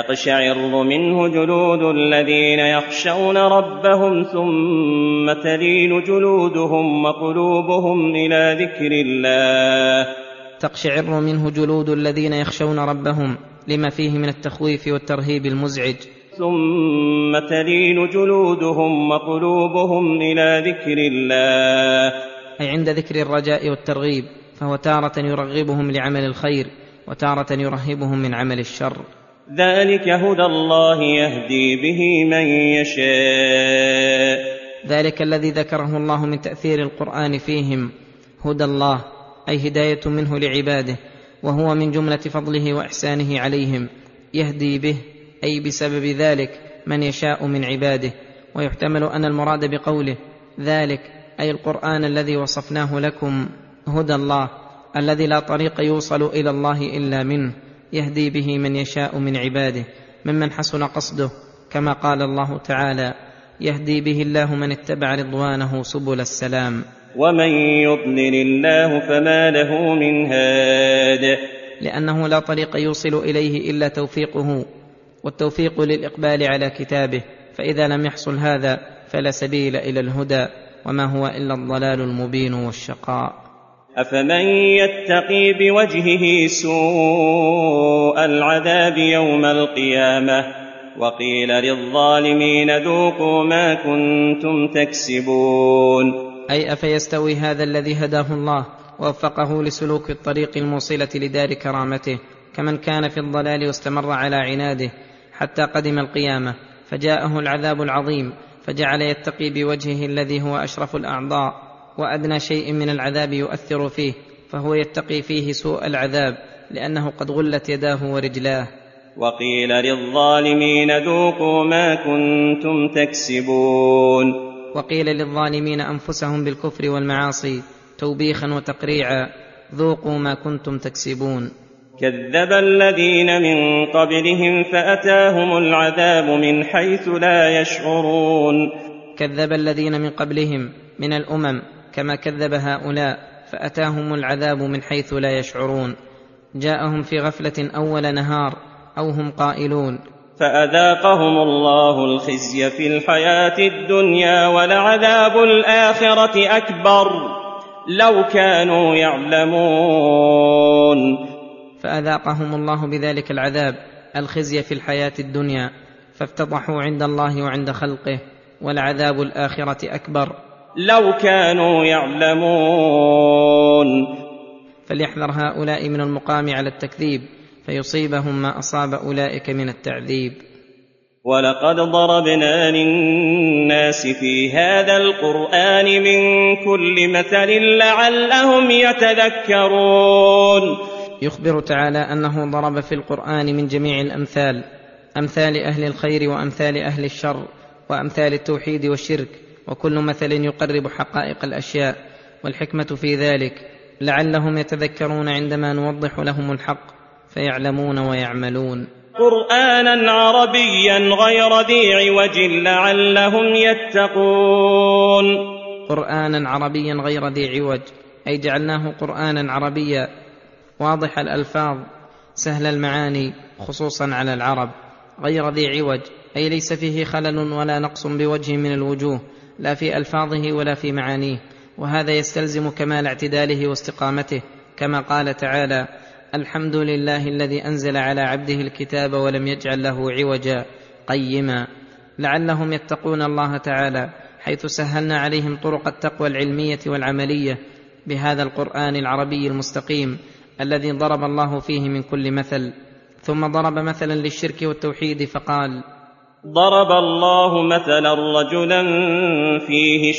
تقشعر منه جلود الذين يخشون ربهم ثم تلين جلودهم وقلوبهم إلى ذكر الله. تقشعر منه جلود الذين يخشون ربهم لما فيه من التخويف والترهيب المزعج، ثم تلين جلودهم وقلوبهم إلى ذكر الله، أي عند ذكر الرجاء والترغيب، فهو تارة يرغبهم لعمل الخير وتارة يرهبهم من عمل الشر. ذلك هدى الله يهدي به من يشاء. ذلك الذي ذكره الله من تأثير القرآن فيهم هدى الله، أي هداية منه لعباده، وهو من جملة فضله وإحسانه عليهم، يهدي به أي بسبب ذلك من يشاء من عباده. ويحتمل أن المراد بقوله ذلك أي القرآن الذي وصفناه لكم هدى الله، الذي لا طريق يوصل إلى الله إلا منه، يهدي به من يشاء من عباده ممن حسن قصده، كما قال الله تعالى: يهدي به الله من اتبع رضوانه سبل السلام. ومن يضلل الله فما له من هاد، لأنه لا طريق يوصل إليه إلا توفيقه، والتوفيق للإقبال على كتابه، فإذا لم يحصل هذا فلا سبيل إلى الهدى، وما هو إلا الضلال المبين والشقاء. أفمن يتقي بوجهه سوء العذاب يوم القيامة وقيل للظالمين ذوقوا ما كنتم تكسبون. أي أفيستوي هذا الذي هداه الله ووفقه لسلوك الطريق الموصلة لدار كرامته كمن كان في الضلال واستمر على عناده حتى قدم القيامة فجاءه العذاب العظيم، فجعل يتقي بوجهه الذي هو أشرف الأعضاء وأدنى شيء من العذاب يؤثر فيه، فهو يتقي فيه سوء العذاب لأنه قد غلت يداه ورجلاه. وقيل للظالمين ذوقوا ما كنتم تكسبون. وقيل للظالمين أنفسهم بالكفر والمعاصي توبيخا وتقريعا: ذوقوا ما كنتم تكسبون. كذب الذين من قبلهم فأتاهم العذاب من حيث لا يشعرون. كذب الذين من قبلهم من الأمم كما كذب هؤلاء، فأتاهم العذاب من حيث لا يشعرون، جاءهم في غفلة أول نهار أو هم قائلون. فأذاقهم الله الخزي في الحياة الدنيا ولعذاب الآخرة أكبر لو كانوا يعلمون. فأذاقهم الله بذلك العذاب الخزي في الحياة الدنيا، فافتضحوا عند الله وعند خلقه، ولعذاب الآخرة أكبر لو كانوا يعلمون. فليحذر هؤلاء من المقام على التكذيب فيصيبهم ما أصاب أولئك من التعذيب. ولقد ضربنا للناس في هذا القرآن من كل مثل لعلهم يتذكرون. يخبر تعالى أنه ضرب في القرآن من جميع الأمثال، أمثال أهل الخير وأمثال أهل الشر وأمثال التوحيد والشرك، وكل مثل يقرب حقائق الأشياء، والحكمة في ذلك لعلهم يتذكرون عندما نوضح لهم الحق فيعلمون ويعملون. قرآنا عربيا غير ذي عوج لعلهم يتقون. قرآنا عربيا غير ذي عوج، أي جعلناه قرآنا عربيا واضح الألفاظ سهل المعاني خصوصا على العرب، غير ذي عوج أي ليس فيه خلل ولا نقص بوجه من الوجوه، لا في ألفاظه ولا في معانيه، وهذا يستلزم كمال اعتداله واستقامته، كما قال تعالى: الحمد لله الذي أنزل على عبده الكتاب ولم يجعل له عوجا قيما، لعلهم يتقون الله تعالى، حيث سهلنا عليهم طرق التقوى العلمية والعملية بهذا القرآن العربي المستقيم الذي ضرب الله فيه من كل مثل. ثم ضرب مثلا للشرك والتوحيد فقال: ضرب الله مثلا رجلا فيه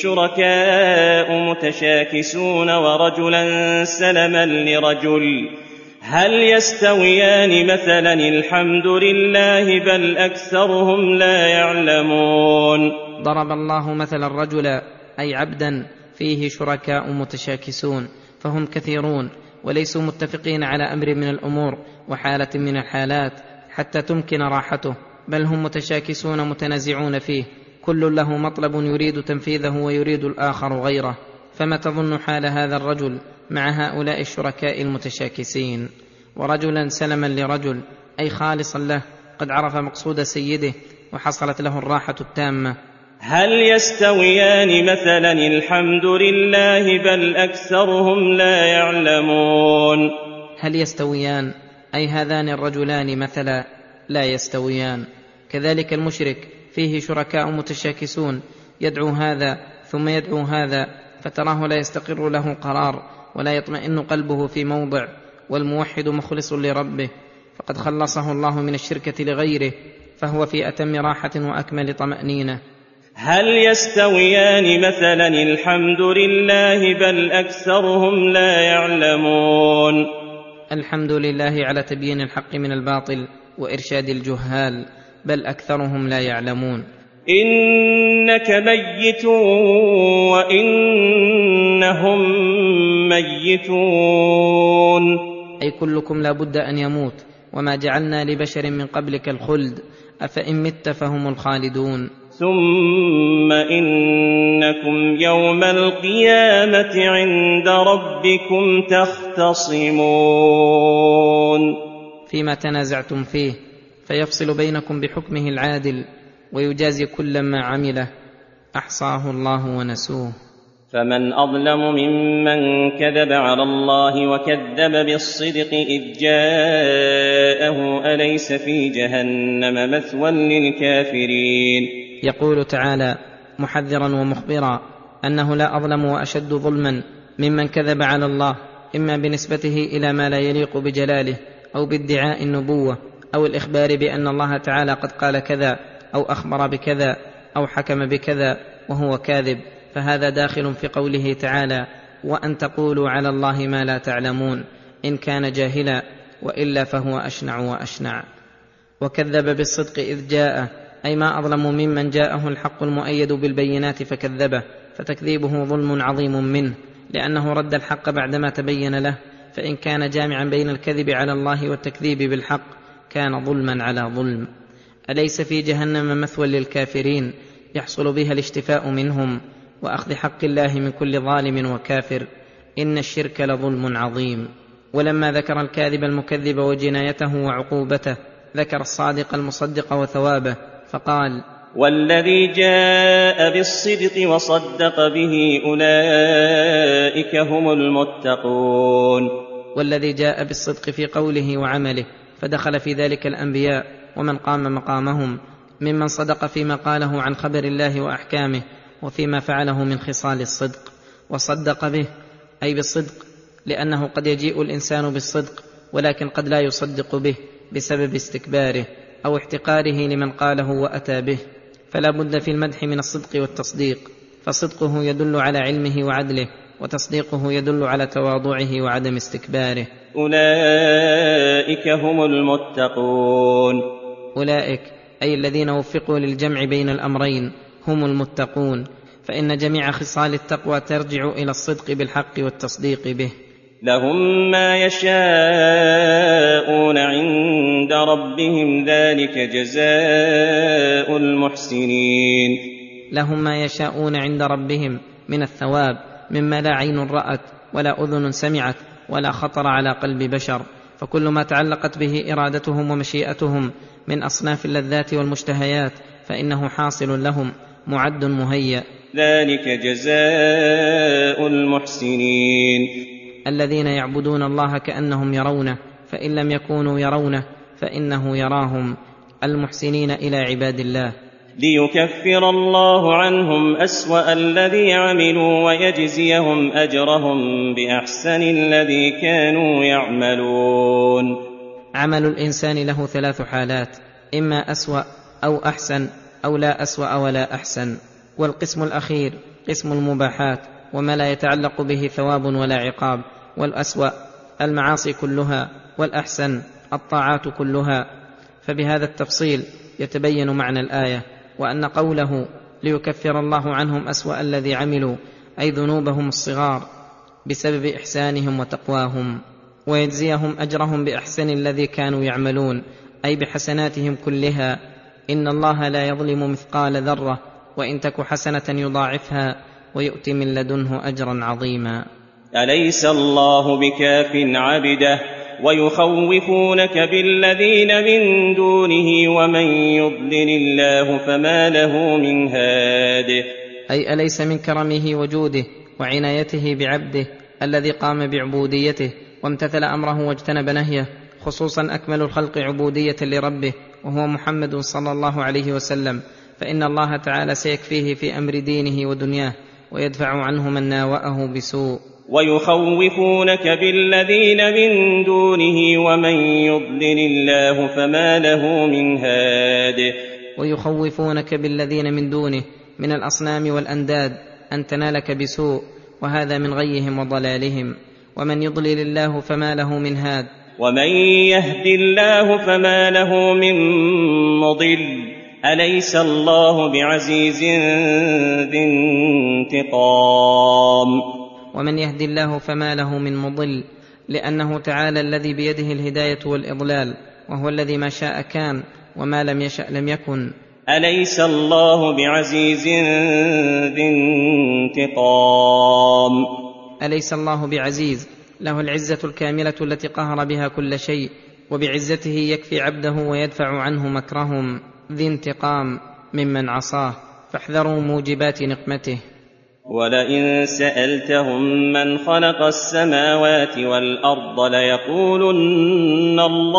شركاء متشاكسون ورجلا سلما لرجل هل يستويان مثلا الحمد لله بل أكثرهم لا يعلمون. ضرب الله مثلا رجلا أي عبدا فيه شركاء متشاكسون، فهم كثيرون وليسوا متفقين على أمر من الأمور وحالة من الحالات حتى تمكن راحته، بل هم متشاكسون متنازعون فيه، كل له مطلب يريد تنفيذه ويريد الآخر غيره. فما تظن حال هذا الرجل مع هؤلاء الشركاء المتشاكسين؟ ورجلا سلما لرجل أي خالصا له، قد عرف مقصود سيده وحصلت له الراحة التامة. هل يستويان مثلا الحمد لله بل أكثرهم لا يعلمون. هل يستويان أي هذان الرجلان مثلا لا يستويان. كذلك المشرك فيه شركاء متشاكسون، يدعو هذا ثم يدعو هذا، فتراه لا يستقر له قرار ولا يطمئن قلبه في موضع، والموحد مخلص لربه فقد خلصه الله من الشركة لغيره، فهو في أتم راحة وأكمل طمأنينة. هل يستويان مثلا الحمد لله بل أكثرهم لا يعلمون. الحمد لله على تبيين الحق من الباطل وإرشاد الجهال، بل أكثرهم لا يعلمون. إنك ميت وإنهم ميتون. أي كلكم لا بد أن يموت، وما جعلنا لبشر من قبلك الخلد، أفإن مت فهم الخالدون. ثم إنكم يوم القيامة عند ربكم تختصمون. فيما تنازعتم فيه، فيفصل بينكم بحكمه العادل، ويجازي كل ما عمله، أحصاه الله ونسوه. فمن أظلم ممن كذب على الله وكذب بالصدق إذ جاءه، أليس في جهنم مثوى للكافرين. يقول تعالى محذرا ومخبرا أنه لا أظلم وأشد ظلما ممن كذب على الله، إما بنسبته إلى ما لا يليق بجلاله، أو بادعاء النبوة، أو الإخبار بأن الله تعالى قد قال كذا، أو أخبر بكذا، أو حكم بكذا وهو كاذب، فهذا داخل في قوله تعالى وأن تقولوا على الله ما لا تعلمون، إن كان جاهلا، وإلا فهو أشنع وأشنع. وكذب بالصدق إذ جاءه، أي ما أظلم ممن جاءه الحق المؤيد بالبينات فكذبه، فتكذيبه ظلم عظيم منه، لأنه رد الحق بعدما تبين له، فإن كان جامعا بين الكذب على الله والتكذيب بالحق كان ظلما على ظلم. أليس في جهنم مثوى للكافرين يحصل بها الاشتفاء منهم وأخذ حق الله من كل ظالم وكافر؟ إن الشرك لظلم عظيم. ولما ذكر الكاذب المكذب وجنايته وعقوبته، ذكر الصادق المصدق وثوابه، فقال والذي جاء بالصدق وصدق به أولئك هم المتقون. والذي جاء بالصدق في قوله وعمله، فدخل في ذلك الأنبياء ومن قام مقامهم، ممن صدق فيما قاله عن خبر الله وأحكامه، وفيما فعله من خصال الصدق. وصدق به أي بالصدق، لأنه قد يجيء الإنسان بالصدق ولكن قد لا يصدق به بسبب استكباره أو احتقاره لمن قاله وأتى به، فلا بد في المدح من الصدق والتصديق، فصدقه يدل على علمه وعدله، وتصديقه يدل على تواضعه وعدم استكباره. أولئك هم المتقون. أولئك أي الذين وفقوا للجمع بين الأمرين هم المتقون، فإن جميع خصال التقوى ترجع إلى الصدق بالحق والتصديق به. لهم ما يشاءون عند ربهم، ذلك جزاء المحسنين. لهم ما يشاءون عند ربهم من الثواب، مما لا عين رأت ولا أذن سمعت ولا خطر على قلب بشر، فكل ما تعلقت به إرادتهم ومشيئتهم من أصناف اللذات والمشتهيات فإنه حاصل لهم، معد مهيأ. ذلك جزاء المحسنين. الذين يعبدون الله كأنهم يرونه، فإن لم يكونوا يرونه فإنه يراهم، المحسنين إلى عباد الله. ليكفر الله عنهم أسوأ الذي عملوا ويجزيهم أجرهم بأحسن الذي كانوا يعملون. عمل الإنسان له 3 حالات، إما أسوأ أو أحسن أو لا أسوأ ولا أحسن. والقسم الأخير قسم المباحات، وما لا يتعلق به ثواب ولا عقاب. والأسوأ المعاصي كلها، والأحسن الطاعات كلها. فبهذا التفصيل يتبين معنى الآية، وأن قوله ليكفر الله عنهم أسوأ الذي عملوا أي ذنوبهم الصغار بسبب إحسانهم وتقواهم، ويجزيهم أجرهم بأحسن الذي كانوا يعملون أي بحسناتهم كلها. إن الله لا يظلم مثقال ذرة، وإن تك حسنة يضاعفها ويؤت من لدنه أجرا عظيما. أليس الله بكاف عبده ويخوفونك بالذين من دونه ومن يضلل الله فما له من هاد. أي أليس من كرمه وجوده وعنايته بعبده الذي قام بعبوديته وامتثل أمره واجتنب نهيه، خصوصا أكمل الخلق عبودية لربه وهو محمد صلى الله عليه وسلم، فإن الله تعالى سيكفيه في أمر دينه ودنياه ويدفع عنه من ناوأه بسوء. ويخوفونك بالذين من دونه ومن يضلل الله فما له من هاد. ويخوفونك بالذين من دونه من الأصنام والأنداد أن تنالك بسوء، وهذا من غيهم وضلالهم. ومن يضلل الله فما له من هاد. ومن يهد الله فما له من مضل. أليس الله بعزيز ذي انتقام. ومن يهد الله فما له من مضل، لأنه تعالى الذي بيده الهداية والإضلال، وهو الذي ما شاء كان وما لم يشأ لم يكن. أليس الله بعزيز ذي انتقام؟ أليس الله بعزيز، له العزة الكاملة التي قهر بها كل شيء، وبعزته يكفي عبده ويدفع عنه مكرهم. ذي انتقام ممن عصاه، فاحذروا موجبات نقمته. ولئن سألتهم من خلق السماوات والأرض ليقولن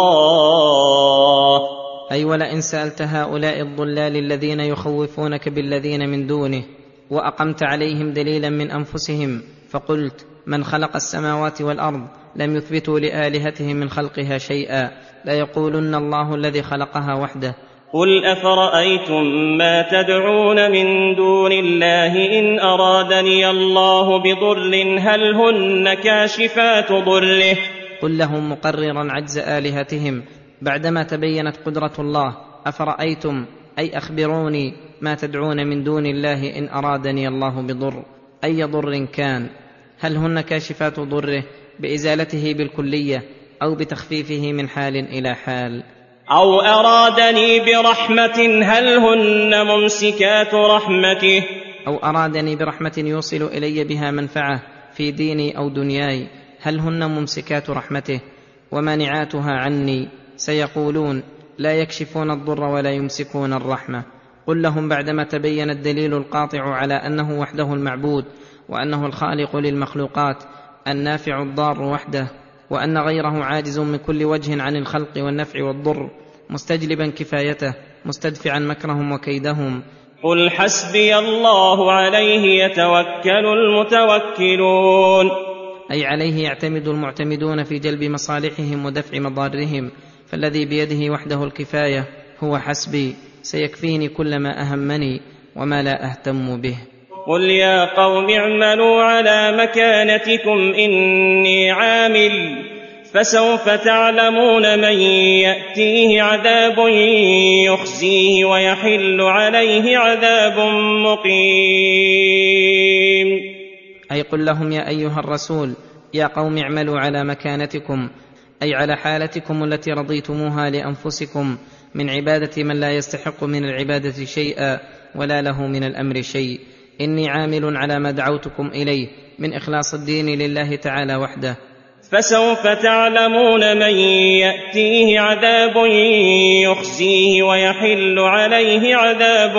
الله. أي ولئن سألت هؤلاء الضلال الذين يخوفونك بالذين من دونه، وأقمت عليهم دليلا من أنفسهم، فقلت من خلق السماوات والأرض، لم يثبتوا لآلهتهم من خلقها شيئا، ليقولن الله الذي خلقها وحده. قل أفرأيتم ما تدعون من دون الله إن أرادني الله بضر هل هن كاشفات ضره؟ قل لهم مقررا عجز آلهتهم بعدما تبينت قدرة الله: أفرأيتم أي أخبروني ما تدعون من دون الله إن أرادني الله بضر، أي ضر كان، هل هن كاشفات ضره بإزالته بالكلية أو بتخفيفه من حال إلى حال؟ أو أرادني برحمة هل هن ممسكات رحمته؟ أو أرادني برحمة يوصل إلي بها منفعة في ديني أو دنياي، هل هن ممسكات رحمته ومانعاتها عني؟ سيقولون لا يكشفون الضر ولا يمسكون الرحمة. قل لهم بعدما تبين الدليل القاطع على أنه وحده المعبود، وأنه الخالق للمخلوقات، النافع الضار وحده، وأن غيره عاجز من كل وجه عن الخلق والنفع والضر، مستجلبا كفايته، مستدفعا مكرهم وكيدهم. قل حسبي الله عليه يتوكل المتوكلون. أي عليه يعتمد المعتمدون في جلب مصالحهم ودفع مضارهم، فالذي بيده وحده الكفاية هو حسبي، سيكفيني كل ما أهمني وما لا أهتم به. قل يا قوم اعملوا على مكانتكم إني عامل فسوف تعلمون من يأتيه عذاب يخزيه ويحل عليه عذاب مقيم. أي قل لهم يا أيها الرسول يا قوم اعملوا على مكانتكم، أي على حالتكم التي رضيتموها لأنفسكم من عبادة من لا يستحق من العبادة شيئا ولا له من الأمر شيء. إني عامل على ما دعوتكم إليه من إخلاص الدين لله تعالى وحده. فسوف تعلمون من يأتيه عذاب يخزيه ويحل عليه عذاب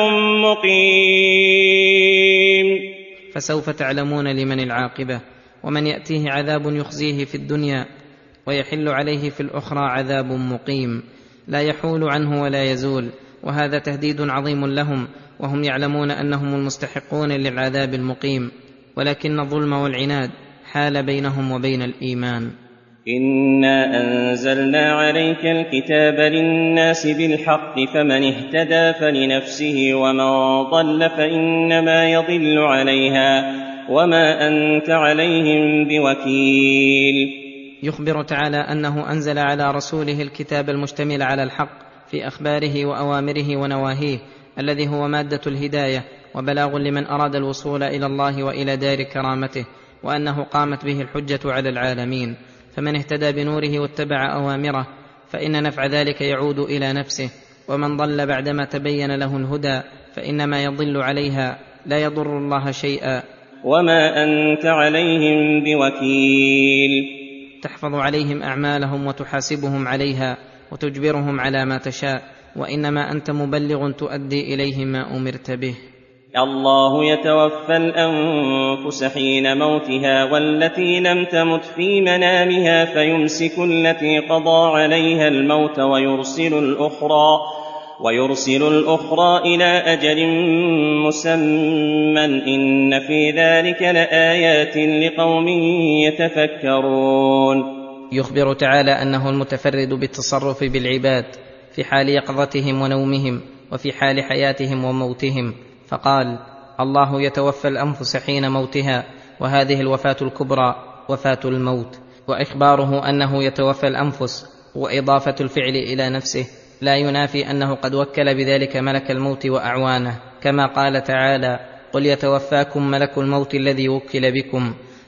مقيم. فسوف تعلمون لمن العاقبة، ومن يأتيه عذاب يخزيه في الدنيا ويحل عليه في الأخرى عذاب مقيم لا يحول عنه ولا يزول، وهذا تهديد عظيم لهم، وهم يعلمون أنهم المستحقون للعذاب المقيم، ولكن الظلم والعناد حال بينهم وبين الإيمان. إنا أنزلنا عليك الكتاب للناس بالحق فمن اهتدى فلنفسه ومن ضل فإنما يضل عليها وما أنت عليهم بوكيل. يخبر تعالى أنه أنزل على رسوله الكتاب المشتمل على الحق في أخباره وأوامره ونواهيه، الذي هو مادة الهداية وبلاغ لمن أراد الوصول إلى الله وإلى دار كرامته، وأنه قامت به الحجة على العالمين. فمن اهتدى بنوره واتبع أوامره فإن نفع ذلك يعود إلى نفسه، ومن ضل بعدما تبين له الهدى فإنما يضل عليها لا يضر الله شيئا. وما أنت عليهم بوكيل. تحفظ عليهم أعمالهم وتحاسبهم عليها وتجبرهم على ما تشاء، وإنما أنت مبلغ تؤدي إليهم ما أمرت به. الله يتوفى الأنفس حين موتها والتي لم تمت في منامها فيمسك التي قضى عليها الموت ويرسل الأخرى إلى أجل مسمى إن في ذلك لآيات لقوم يتفكرون. يخبر تعالى أنه المتفرد بالتصرف بالعباد في حال يقظتهم ونومهم وفي حال حياتهم وموتهم، فقال: الله يتوفى الأنفس حين موتها، وهذه الوفاة الكبرى وفاة الموت. وإخباره أنه يتوفى الأنفس وإضافة الفعل إلى نفسه لا ينافي أنه قد وكل بذلك ملك الموت وأعوانه، كما قال تعالى: قل يتوفاكم ملك الموت الذي وكل بكم،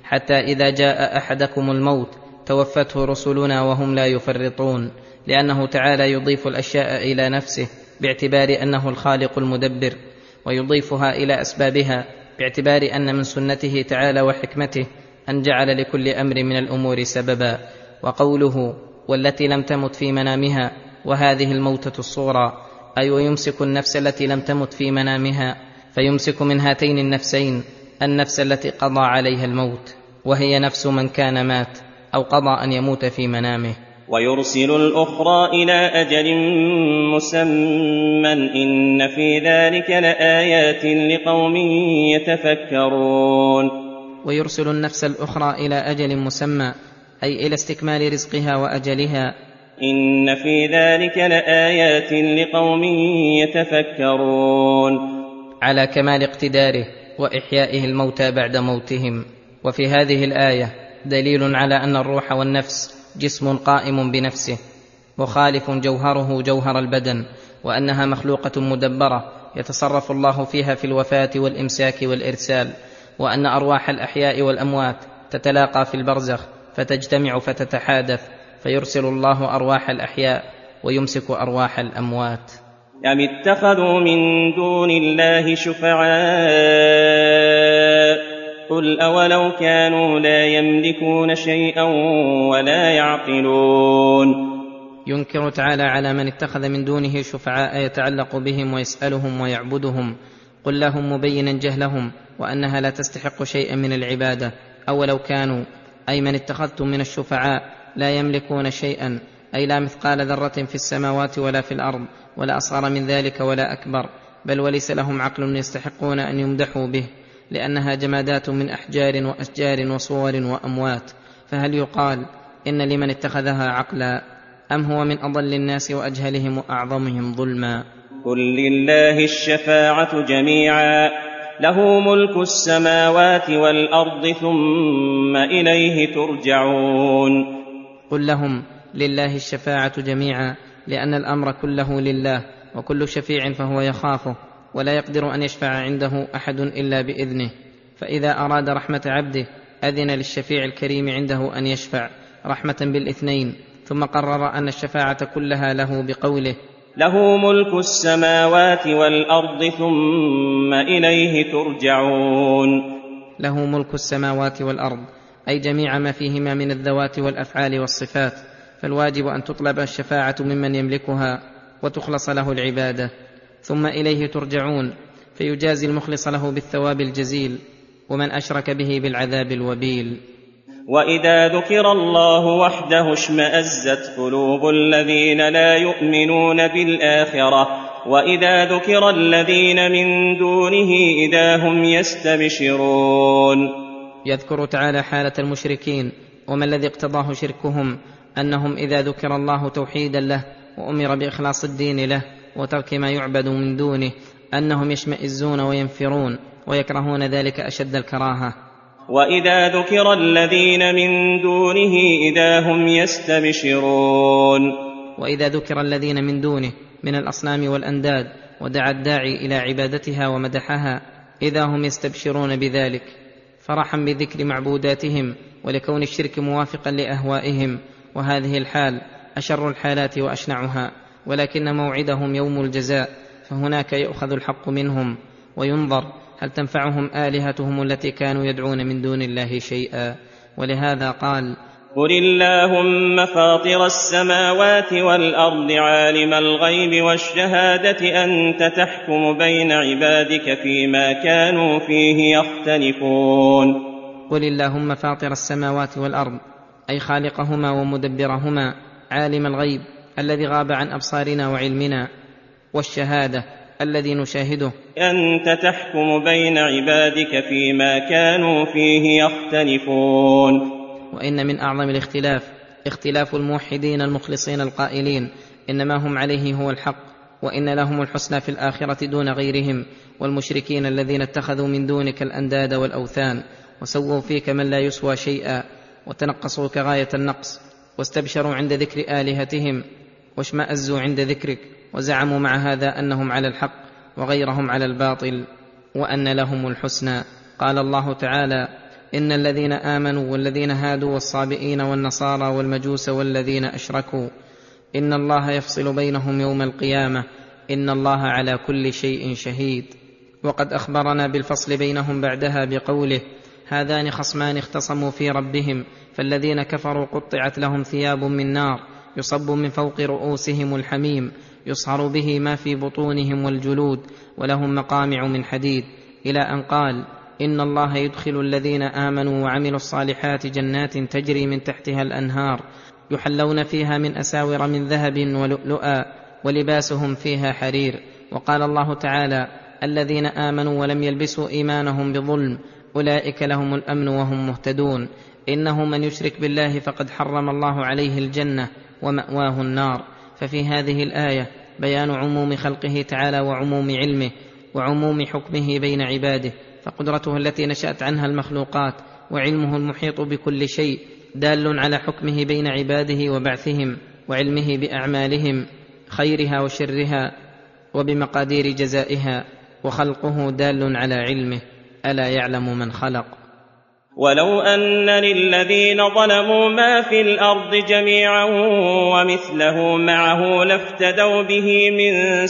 حتى إذا جاء أحدكم الموت توفته رسلنا وهم لا يفرطون، لأنه تعالى يضيف الأشياء إلى نفسه باعتبار أنه الخالق المدبر، ويضيفها إلى أسبابها باعتبار أن من سنته تعالى وحكمته أن جعل لكل أمر من الأمور سببا. وقوله والتي لم تمت في منامها، وهذه الموتة الصغرى، أي ويمسك النفس التي لم تمت في منامها، فيمسك من هاتين النفسين النفس التي قضى عليها الموت، وهي نفس من كان مات أو قضى أن يموت في منامه. ويرسل الأخرى إلى أجل مسمى إن في ذلك لآيات لقوم يتفكرون. ويرسل النفس الأخرى إلى أجل مسمى، أي إلى استكمال رزقها وأجلها. إن في ذلك لآيات لقوم يتفكرون، على كمال اقتداره وإحيائه الموتى بعد موتهم. وفي هذه الآية دليل على أن الروح والنفس جسم قائم بنفسه، مخالف جوهره جوهر البدن، وأنها مخلوقة مدبرة يتصرف الله فيها في الوفاة والإمساك والإرسال، وأن أرواح الأحياء والأموات تتلاقى في البرزخ فتجتمع فتتحادث، فيرسل الله أرواح الأحياء ويمسك أرواح الأموات. أم اتخذوا من دون الله شفعاء قل أولو كانوا لا يملكون شيئا ولا يعقلون. ينكر تعالى على من اتخذ من دونه شفعاء يتعلق بهم ويسألهم ويعبدهم. قل لهم مبينا جهلهم وأنها لا تستحق شيئا من العبادة. أولو كانوا، أي من اتخذتم من الشفعاء لا يملكون شيئا، أي لا مثقال ذرة في السماوات ولا في الأرض، ولا أصغر من ذلك ولا أكبر، بل وليس لهم عقل يستحقون أن يمدحوا به، لأنها جمادات من أحجار وأشجار وصور وأموات. فهل يقال إن لمن اتخذها عقلا؟ أم هو من أضل الناس وأجهلهم وأعظمهم ظلما؟ قل لله الشفاعة جميعا له ملك السماوات والأرض ثم إليه ترجعون. قل لهم لله الشفاعة جميعا، لأن الأمر كله لله، وكل شفيع فهو يخافه، ولا يقدر أن يشفع عنده أحد إلا بإذنه. فإذا أراد رحمة عبده أذن للشفيع الكريم عنده أن يشفع رحمة بالاثنين، ثم قرر أن الشفاعة كلها له بقوله له ملك السماوات والأرض ثم إليه ترجعون. له ملك السماوات والأرض، أي جميع ما فيهما من الذوات والأفعال والصفات، فالواجب أن تطلب الشفاعة ممن يملكها وتخلص له العبادة. ثم إليه ترجعون، فيجازي المخلص له بالثواب الجزيل، ومن أشرك به بالعذاب الوبيل. وإذا ذكر الله وحده اشمأزت قلوب الذين لا يؤمنون بالآخرة، وإذا ذكر الذين من دونه إذا هم يستبشرون. يذكر تعالى حالة المشركين، وما الذي اقتضاه شركهم، أنهم إذا ذكر الله توحيدا له وأمر بإخلاص الدين له وترك ما يعبد من دونه، أنهم يشمئزون وينفرون ويكرهون ذلك أشد الكراهة. وإذا ذكر الذين من دونه إذا هم يستبشرون. وإذا ذكر الذين من دونه من الأصنام والأنداد ودعا الداعي إلى عبادتها ومدحها إذا هم يستبشرون بذلك، فرحا بذكر معبوداتهم ولكون الشرك موافقا لأهوائهم. وهذه الحال أشر الحالات وأشنعها، ولكن موعدهم يوم الجزاء، فهناك يؤخذ الحق منهم وينظر هل تنفعهم آلهتهم التي كانوا يدعون من دون الله شيئا. ولهذا قال قل اللهم فاطر السماوات والأرض عالم الغيب والشهادة أنت تحكم بين عبادك فيما كانوا فيه يختلفون. قل اللهم فاطر السماوات والأرض، أي خالقهما ومدبرهما، عالم الغيب الذي غاب عن أبصارنا وعلمنا، والشهادة الذي نشاهده، أنت تحكم بين عبادك فيما كانوا فيه يختلفون. وإن من أعظم الاختلاف اختلاف الموحدين المخلصين القائلين إنما هم عليه هو الحق، وإن لهم الحسنى في الآخرة دون غيرهم، والمشركين الذين اتخذوا من دونك الأنداد والأوثان وسووا فيك من لا يسوى شيئا وتنقصوك غاية النقص، واستبشروا عند ذكر آلهتهم واشمأزوا عند ذكرك، وزعموا مع هذا أنهم على الحق وغيرهم على الباطل، وأن لهم الحسنى. قال الله تعالى إن الذين آمنوا والذين هادوا والصابئين والنصارى والمجوس والذين أشركوا إن الله يفصل بينهم يوم القيامة إن الله على كل شيء شهيد. وقد أخبرنا بالفصل بينهم بعدها بقوله: هذان خصمان اختصموا في ربهم فالذين كفروا قطعت لهم ثياب من نار يصب من فوق رؤوسهم الحميم يصهر به ما في بطونهم والجلود ولهم مقامع من حديد، إلى أن قال: إن الله يدخل الذين آمنوا وعملوا الصالحات جنات تجري من تحتها الأنهار يحلون فيها من أساور من ذهب ولؤلؤا ولباسهم فيها حرير. وقال الله تعالى: الذين آمنوا ولم يلبسوا إيمانهم بظلم أولئك لهم الأمن وهم مهتدون. إنه من يشرك بالله فقد حرم الله عليه الجنة ومأواه النار. ففي هذه الآية بيان عموم خلقه تعالى وعموم علمه وعموم حكمه بين عباده، فقدرته التي نشأت عنها المخلوقات وعلمه المحيط بكل شيء دال على حكمه بين عباده وبعثهم وعلمه بأعمالهم خيرها وشرها وبمقادير جزائها، وخلقه دال على علمه، ألا يعلم من خلق. ولو أن للذين ظلموا ما في الأرض جميعا ومثله معه لافتدوا به من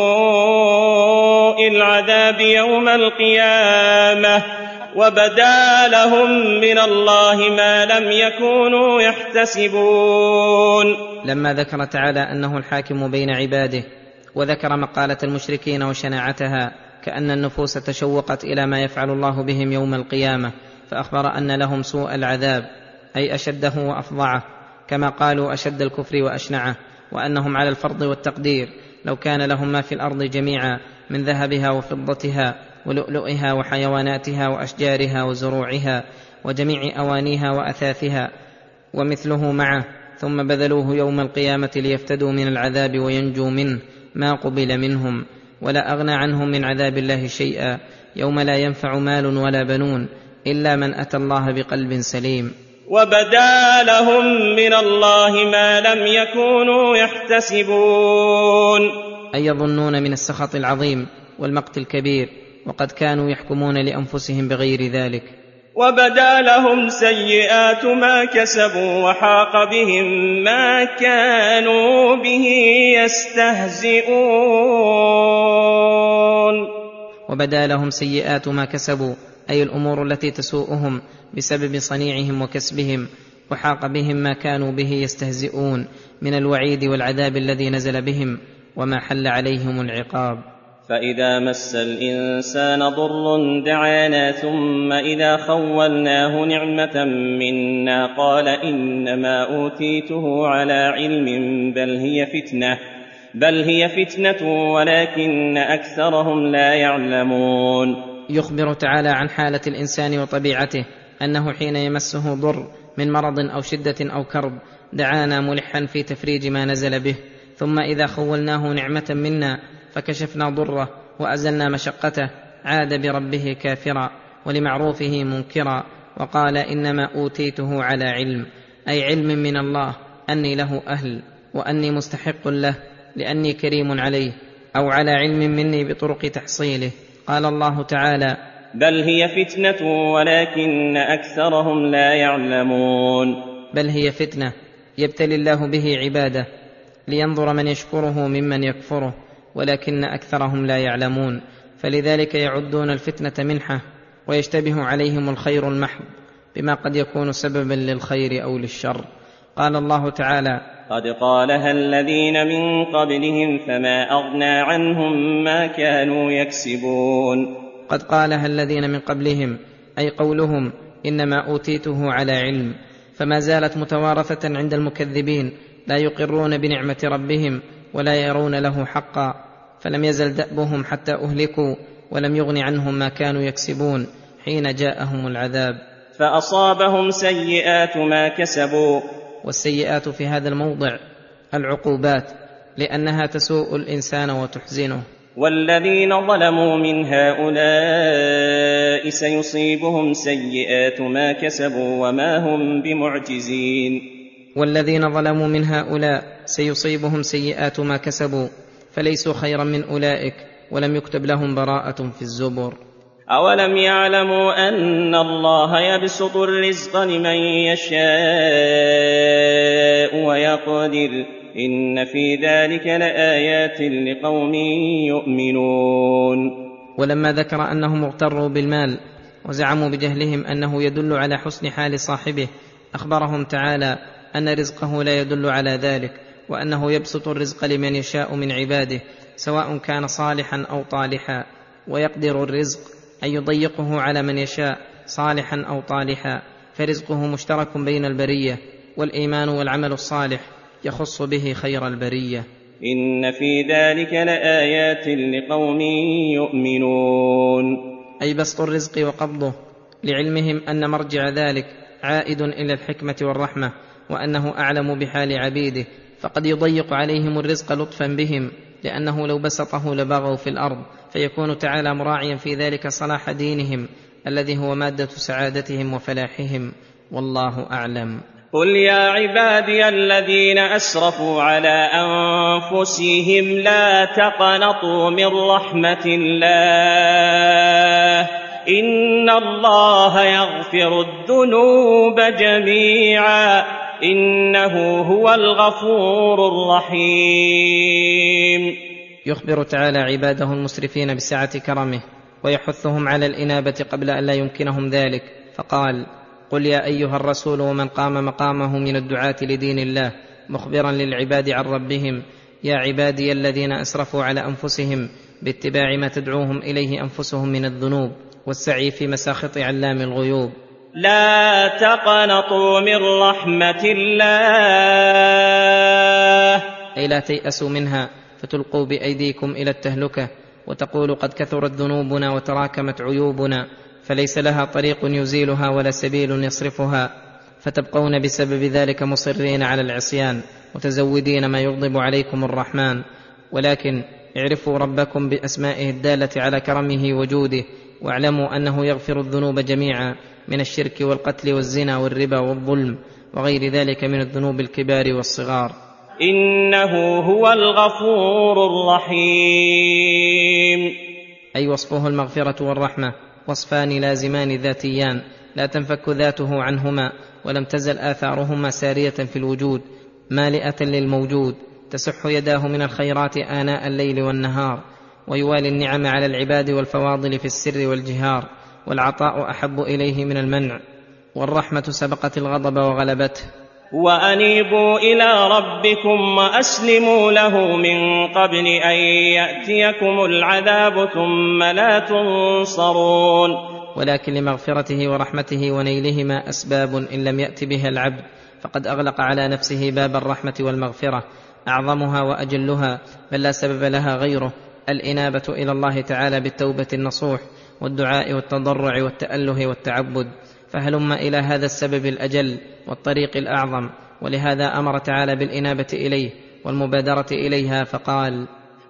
سوء العذاب يوم القيامة وبدا لهم من الله ما لم يكونوا يحتسبون. لما ذكر تعالى أنه الحاكم بين عباده وذكر مقالة المشركين وشناعتها كأن النفوس تشوقت إلى ما يفعل الله بهم يوم القيامة، فأخبر أن لهم سوء العذاب أي أشده وأفظعه، كما قالوا أشد الكفر وأشنعه، وأنهم على الفرض والتقدير لو كان لهم ما في الأرض جميعا من ذهبها وفضتها ولؤلؤها وحيواناتها وأشجارها وزروعها وجميع أوانيها وأثاثها ومثله معه ثم بذلوه يوم القيامة ليفتدوا من العذاب وينجوا منه ما قبل منهم، ولا أغنى عنهم من عذاب الله شيئا يوم لا ينفع مال ولا بنون إلا من أتى الله بقلب سليم. وبدا لهم من الله ما لم يكونوا يحتسبون، أي يظنون من السخط العظيم والمقت الكبير، وقد كانوا يحكمون لأنفسهم بغير ذلك. وبدا لهم سيئات ما كسبوا وحاق بهم ما كانوا به يستهزئون. وبدا لهم سيئات ما كسبوا أي الأمور التي تسوءهم بسبب صنيعهم وكسبهم، وحاق بهم ما كانوا به يستهزئون من الوعيد والعذاب الذي نزل بهم وما حل عليهم العقاب. فإذا مس الإنسان ضر دعانا ثم إذا خولناه نعمة منا قال إنما أوتيته على علم بل هي فتنة ولكن أكثرهم لا يعلمون. يخبر تعالى عن حالة الإنسان وطبيعته أنه حين يمسه ضر من مرض أو شدة أو كرب دعانا ملحا في تفريج ما نزل به، ثم إذا خولناه نعمة منا فكشفنا ضره وأزلنا مشقته عاد بربه كافرا ولمعروفه منكرا، وقال إنما أوتيته على علم، أي علم من الله أني له أهل وأني مستحق له لأني كريم عليه، أو على علم مني بطرق تحصيله. قال الله تعالى: بل هي فتنة ولكن أكثرهم لا يعلمون. بل هي فتنة يبتلي الله به عباده لينظر من يشكره ممن يكفره، ولكن أكثرهم لا يعلمون، فلذلك يعدون الفتنة منحة ويشتبه عليهم الخير المحض بما قد يكون سببا للخير أو للشر. قال الله تعالى: قد قالها الذين من قبلهم فما أغنى عنهم ما كانوا يكسبون. قد قالها الذين من قبلهم أي قولهم إنما أوتيته على علم، فما زالت متوارثة عند المكذبين لا يقرون بنعمة ربهم ولا يرون له حقا، فلم يزل دأبهم حتى أهلكوا ولم يغن عنهم ما كانوا يكسبون حين جاءهم العذاب. فأصابهم سيئات ما كسبوا. والسيئات في هذا الموضع العقوبات، لأنها تسوء الإنسان وتحزنه. والذين ظلموا من هؤلاء سيصيبهم سيئات ما كسبوا وما هم بمعجزين. والذين ظلموا من هؤلاء سيصيبهم سيئات ما كسبوا، فليسوا خيرا من أولئك ولم يكتب لهم براءة في الزبر. أولم يعلموا أن الله يبسط الرزق لمن يشاء ويقدر إن في ذلك لآيات لقوم يؤمنون. ولما ذكر أنهم اغتروا بالمال وزعموا بجهلهم أنه يدل على حسن حال صاحبه، أخبرهم تعالى أن رزقه لا يدل على ذلك، وأنه يبسط الرزق لمن يشاء من عباده سواء كان صالحا أو طالحا، ويقدر الرزق أن يضيقه على من يشاء صالحا أو طالحا، فرزقه مشترك بين البرية، والإيمان والعمل الصالح يخص به خير البرية. إن في ذلك لآيات لقوم يؤمنون. أي بسط الرزق وقبضه، لعلمهم أن مرجع ذلك عائد إلى الحكمة والرحمة، وأنه أعلم بحال عبيده، فقد يضيق عليهم الرزق لطفا بهم، لأنه لو بسطه لبغوا في الأرض، فيكون تعالى مراعيا في ذلك صلاح دينهم الذي هو مادة سعادتهم وفلاحهم، والله أعلم. قل يا عبادي الذين أسرفوا على أنفسهم لا تقنطوا من رحمة الله إن الله يغفر الذنوب جميعا إنه هو الغفور الرحيم. يخبر تعالى عباده المسرفين بسعة كرمه، ويحثهم على الإنابة قبل أن لا يمكنهم ذلك، فقال: قل يا أيها الرسول ومن قام مقامه من الدعاة لدين الله، مخبرا للعباد عن ربهم: يا عبادي الذين أسرفوا على أنفسهم باتباع ما تدعوهم إليه أنفسهم من الذنوب والسعي في مساخط علام الغيوب. لا تقنطوا من رحمة الله، أي لا تيأسوا منها فتلقوا بأيديكم إلى التهلكة، وتقول قد كثرت ذنوبنا وتراكمت عيوبنا، فليس لها طريق يزيلها ولا سبيل يصرفها، فتبقون بسبب ذلك مصرين على العصيان متزودين ما يغضب عليكم الرحمن. ولكن اعرفوا ربكم بأسمائه الدالة على كرمه وجوده، واعلموا أنه يغفر الذنوب جميعا من الشرك والقتل والزنا والربا والظلم وغير ذلك من الذنوب الكبار والصغار. إنه هو الغفور الرحيم. أي وصفه المغفرة والرحمة وصفان لازمان ذاتيان لا تنفك ذاته عنهما، ولم تزل آثارهما سارية في الوجود مالئة للموجود، تسح يداه من الخيرات آناء الليل والنهار، ويوالي النعم على العباد والفواضل في السر والجهار، والعطاء أحب إليه من المنع، والرحمة سبقت الغضب وغلبته. وأنيبوا إلى ربكم وأسلموا له من قبل أن يأتيكم العذاب ثم لا تنصرون. ولكن لمغفرته ورحمته ونيلهما أسباب إن لم يأت بها العبد فقد أغلق على نفسه باب الرحمة والمغفرة، أعظمها وأجلها بل لا سبب لها غيره الإنابة إلى الله تعالى بالتوبة النصوح والدعاء والتضرع والتأله والتعبد، فهلم إلى هذا السبب الأجل والطريق الأعظم. ولهذا أمر تعالى بالإنابة إليه والمبادرة إليها، فقال: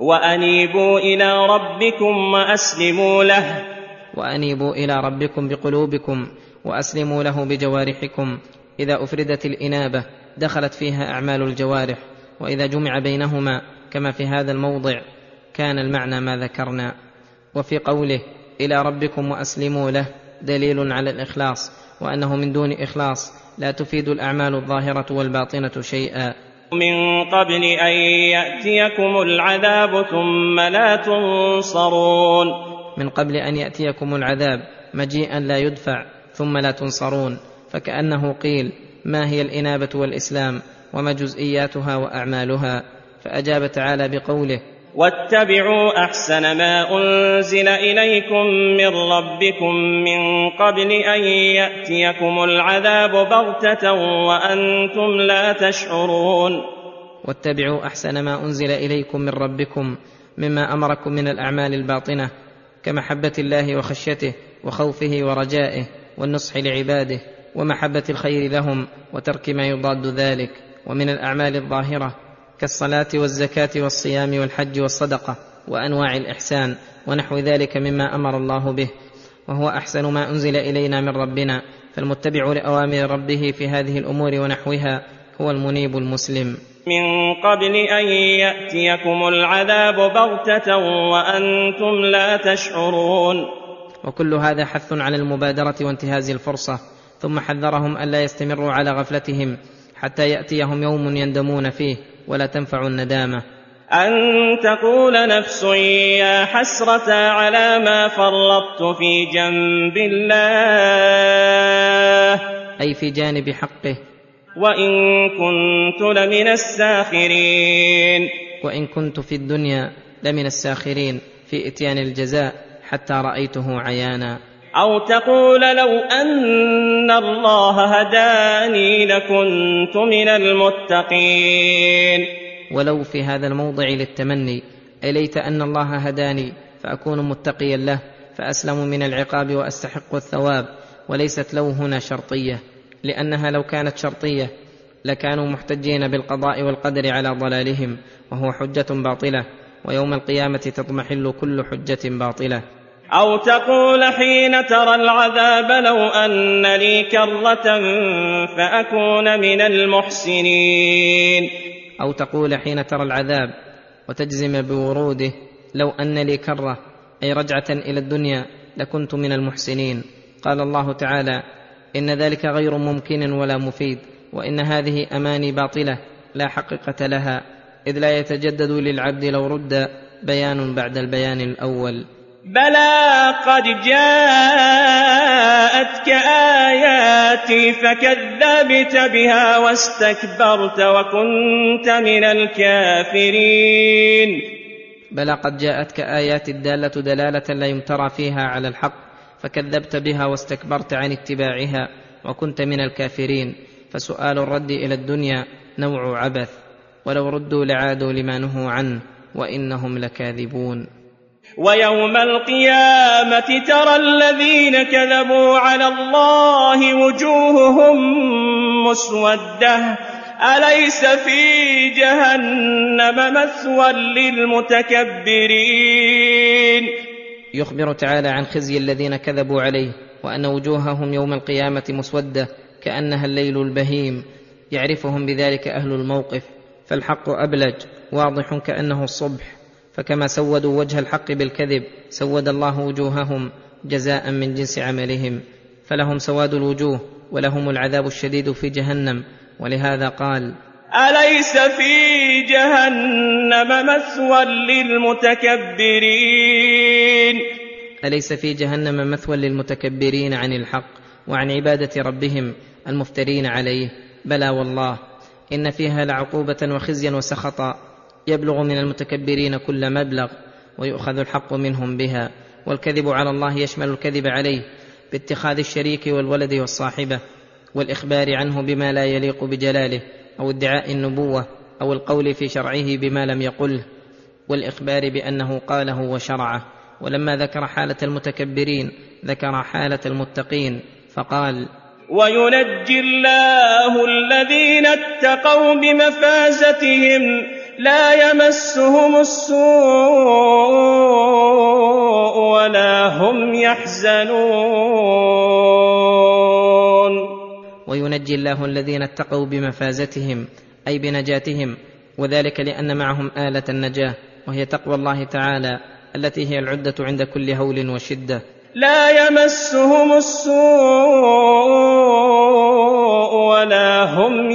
وأنيبوا إلى ربكم وأسلموا له. وأنيبوا إلى ربكم بقلوبكم وأسلموا له بجوارحكم. إذا أفردت الإنابة دخلت فيها أعمال الجوارح، وإذا جمع بينهما كما في هذا الموضع كان المعنى ما ذكرنا. وفي قوله إلى ربكم وأسلموا له دليل على الإخلاص، وأنه من دون إخلاص لا تفيد الأعمال الظاهرة والباطنة شيئا. من قبل أن يأتيكم العذاب ثم لا تنصرون. من قبل أن يأتيكم العذاب مجيئا لا يدفع ثم لا تنصرون، فكأنه قيل: ما هي الإنابة والإسلام وما جزئياتها وأعمالها؟ فأجاب تعالى بقوله: واتبعوا أحسن ما أنزل إليكم من ربكم من قبل أن يأتيكم العذاب بغتة وأنتم لا تشعرون. واتبعوا أحسن ما أنزل إليكم من ربكم مما أمركم من الأعمال الباطنة كمحبة الله وخشيته وخوفه ورجائه والنصح لعباده ومحبة الخير لهم وترك ما يضاد ذلك، ومن الأعمال الظاهرة كالصلاة والزكاة والصيام والحج والصدقة وأنواع الإحسان ونحو ذلك مما أمر الله به، وهو أحسن ما أنزل إلينا من ربنا. فالمتبع لأوامر ربه في هذه الأمور ونحوها هو المنيب المسلم. من قبل أن يأتيكم العذاب بغتة وأنتم لا تشعرون. وكل هذا حث على المبادرة وانتهاز الفرصة. ثم حذرهم ألا يستمروا على غفلتهم حتى يأتيهم يوم يندمون فيه ولا تنفع الندامة. أن تقول نفس يا حسرة على ما فرطت في جنب الله، أي في جانب حقه، وإن كنت لمن الساخرين، وإن كنت في الدنيا لمن الساخرين في إتيان الجزاء حتى رأيته عيانا. أو تقول لو أن الله هداني لكنت من المتقين، ولو في هذا الموضع للتمني، أي ليت أن الله هداني فأكون متقيا له فأسلم من العقاب وأستحق الثواب. وليست لو هنا شرطية، لأنها لو كانت شرطية لكانوا محتجين بالقضاء والقدر على ضلالهم، وهو حجة باطلة، ويوم القيامة تضمحل كل حجة باطلة. أو تقول حين ترى العذاب لو أن لي كرة فأكون من المحسنين، أو تقول حين ترى العذاب وتجزم بوروده لو أن لي كرة، أي رجعة إلى الدنيا لكنت من المحسنين. قال الله تعالى: إن ذلك غير ممكن ولا مفيد، وإن هذه أماني باطلة لا حقيقة لها، إذ لا يتجدد للعبد لو رد بيان بعد البيان الأول. بلى قد جاءتك آياتي فكذبت بها واستكبرت وكنت من الكافرين. بلى قد جاءتك آيات الدالة دلالة لا يمترى فيها على الحق، فكذبت بها واستكبرت عن اتباعها وكنت من الكافرين. فسؤال الرد إلى الدنيا نوع عبث، ولو ردوا لعادوا لما نهوا عنه وإنهم لكاذبون. ويوم القيامة ترى الذين كذبوا على الله وجوههم مسودة، أليس في جهنم مثوى للمتكبرين. يخبر تعالى عن خزي الذين كذبوا عليه، وأن وجوههم يوم القيامة مسودة كأنها الليل البهيم، يعرفهم بذلك أهل الموقف، فالحق أبلج واضح كأنه الصبح. فكما سودوا وجه الحق بالكذب سود الله وجوههم جزاء من جنس عملهم، فلهم سواد الوجوه ولهم العذاب الشديد في جهنم. ولهذا قال: أليس في جهنم مثوى للمتكبرين. أليس في جهنم مثوى للمتكبرين عن الحق وعن عبادة ربهم المفترين عليه. بلى والله، إن فيها لعقوبة وخزيا وسخطا يبلغ من المتكبرين كل مبلغ، ويؤخذ الحق منهم بها. والكذب على الله يشمل الكذب عليه باتخاذ الشريك والولد والصاحبة، والإخبار عنه بما لا يليق بجلاله، أو ادعاء النبوة، أو القول في شرعه بما لم يقله، والإخبار بأنه قاله وشرعه. ولما ذكر حالة المتكبرين ذكر حالة المتقين فقال: وينجي الله الذين اتقوا بمفازتهم لا يمسهم السوء ولا هم يحزنون. وينجي الله الذين اتقوا بمفازتهم، أي بنجاتهم، وذلك لأن معهم آلة النجاة، وهي تقوى الله تعالى التي هي العدة عند كل هول وشدة. لا يمسهم السوء ولا هم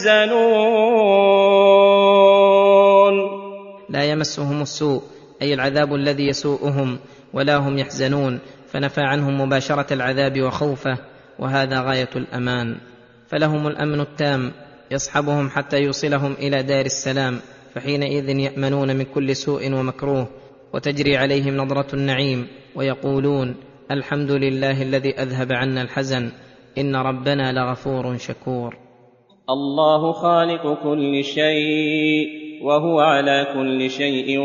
يحزنون. لا يمسهم السوء، أي العذاب الذي يسوءهم، ولا هم يحزنون، فنفى عنهم مباشرة العذاب وخوفه، وهذا غاية الأمان. فلهم الأمن التام يصحبهم حتى يوصلهم إلى دار السلام، فحينئذ يأمنون من كل سوء ومكروه، وتجري عليهم نظرة النعيم، ويقولون: الحمد لله الذي أذهب عنا الحزن، إن ربنا لغفور شكور. الله خالق كل شيء وهو على كل شيء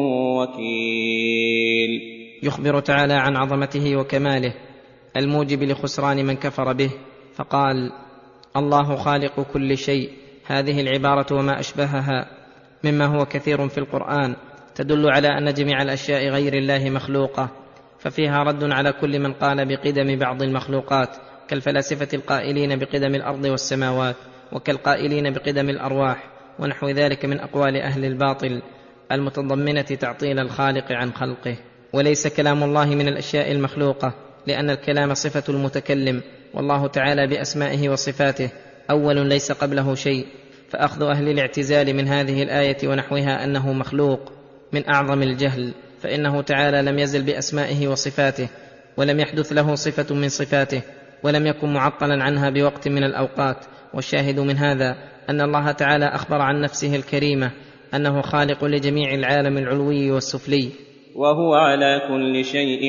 وكيل. يخبر تعالى عن عظمته وكماله الموجب لخسران من كفر به، فقال: الله خالق كل شيء. هذه العبارة وما أشبهها مما هو كثير في القرآن تدل على أن جميع الأشياء غير الله مخلوقة، ففيها رد على كل من قال بقدم بعض المخلوقات، كالفلاسفة القائلين بقدم الأرض والسماوات، وكالقائلين بقدم الأرواح، ونحو ذلك من أقوال أهل الباطل المتضمنة تعطيل الخالق عن خلقه. وليس كلام الله من الأشياء المخلوقة، لأن الكلام صفة المتكلم، والله تعالى بأسمائه وصفاته أول ليس قبله شيء. فأخذ أهل الاعتزال من هذه الآية ونحوها أنه مخلوق من أعظم الجهل، فإنه تعالى لم يزل بأسمائه وصفاته، ولم يحدث له صفة من صفاته، ولم يكن معطلا عنها بوقت من الأوقات. والشاهد من هذا أن الله تعالى أخبر عن نفسه الكريمة أنه خالق لجميع العالم العلوي والسفلي، وهو على كل شيء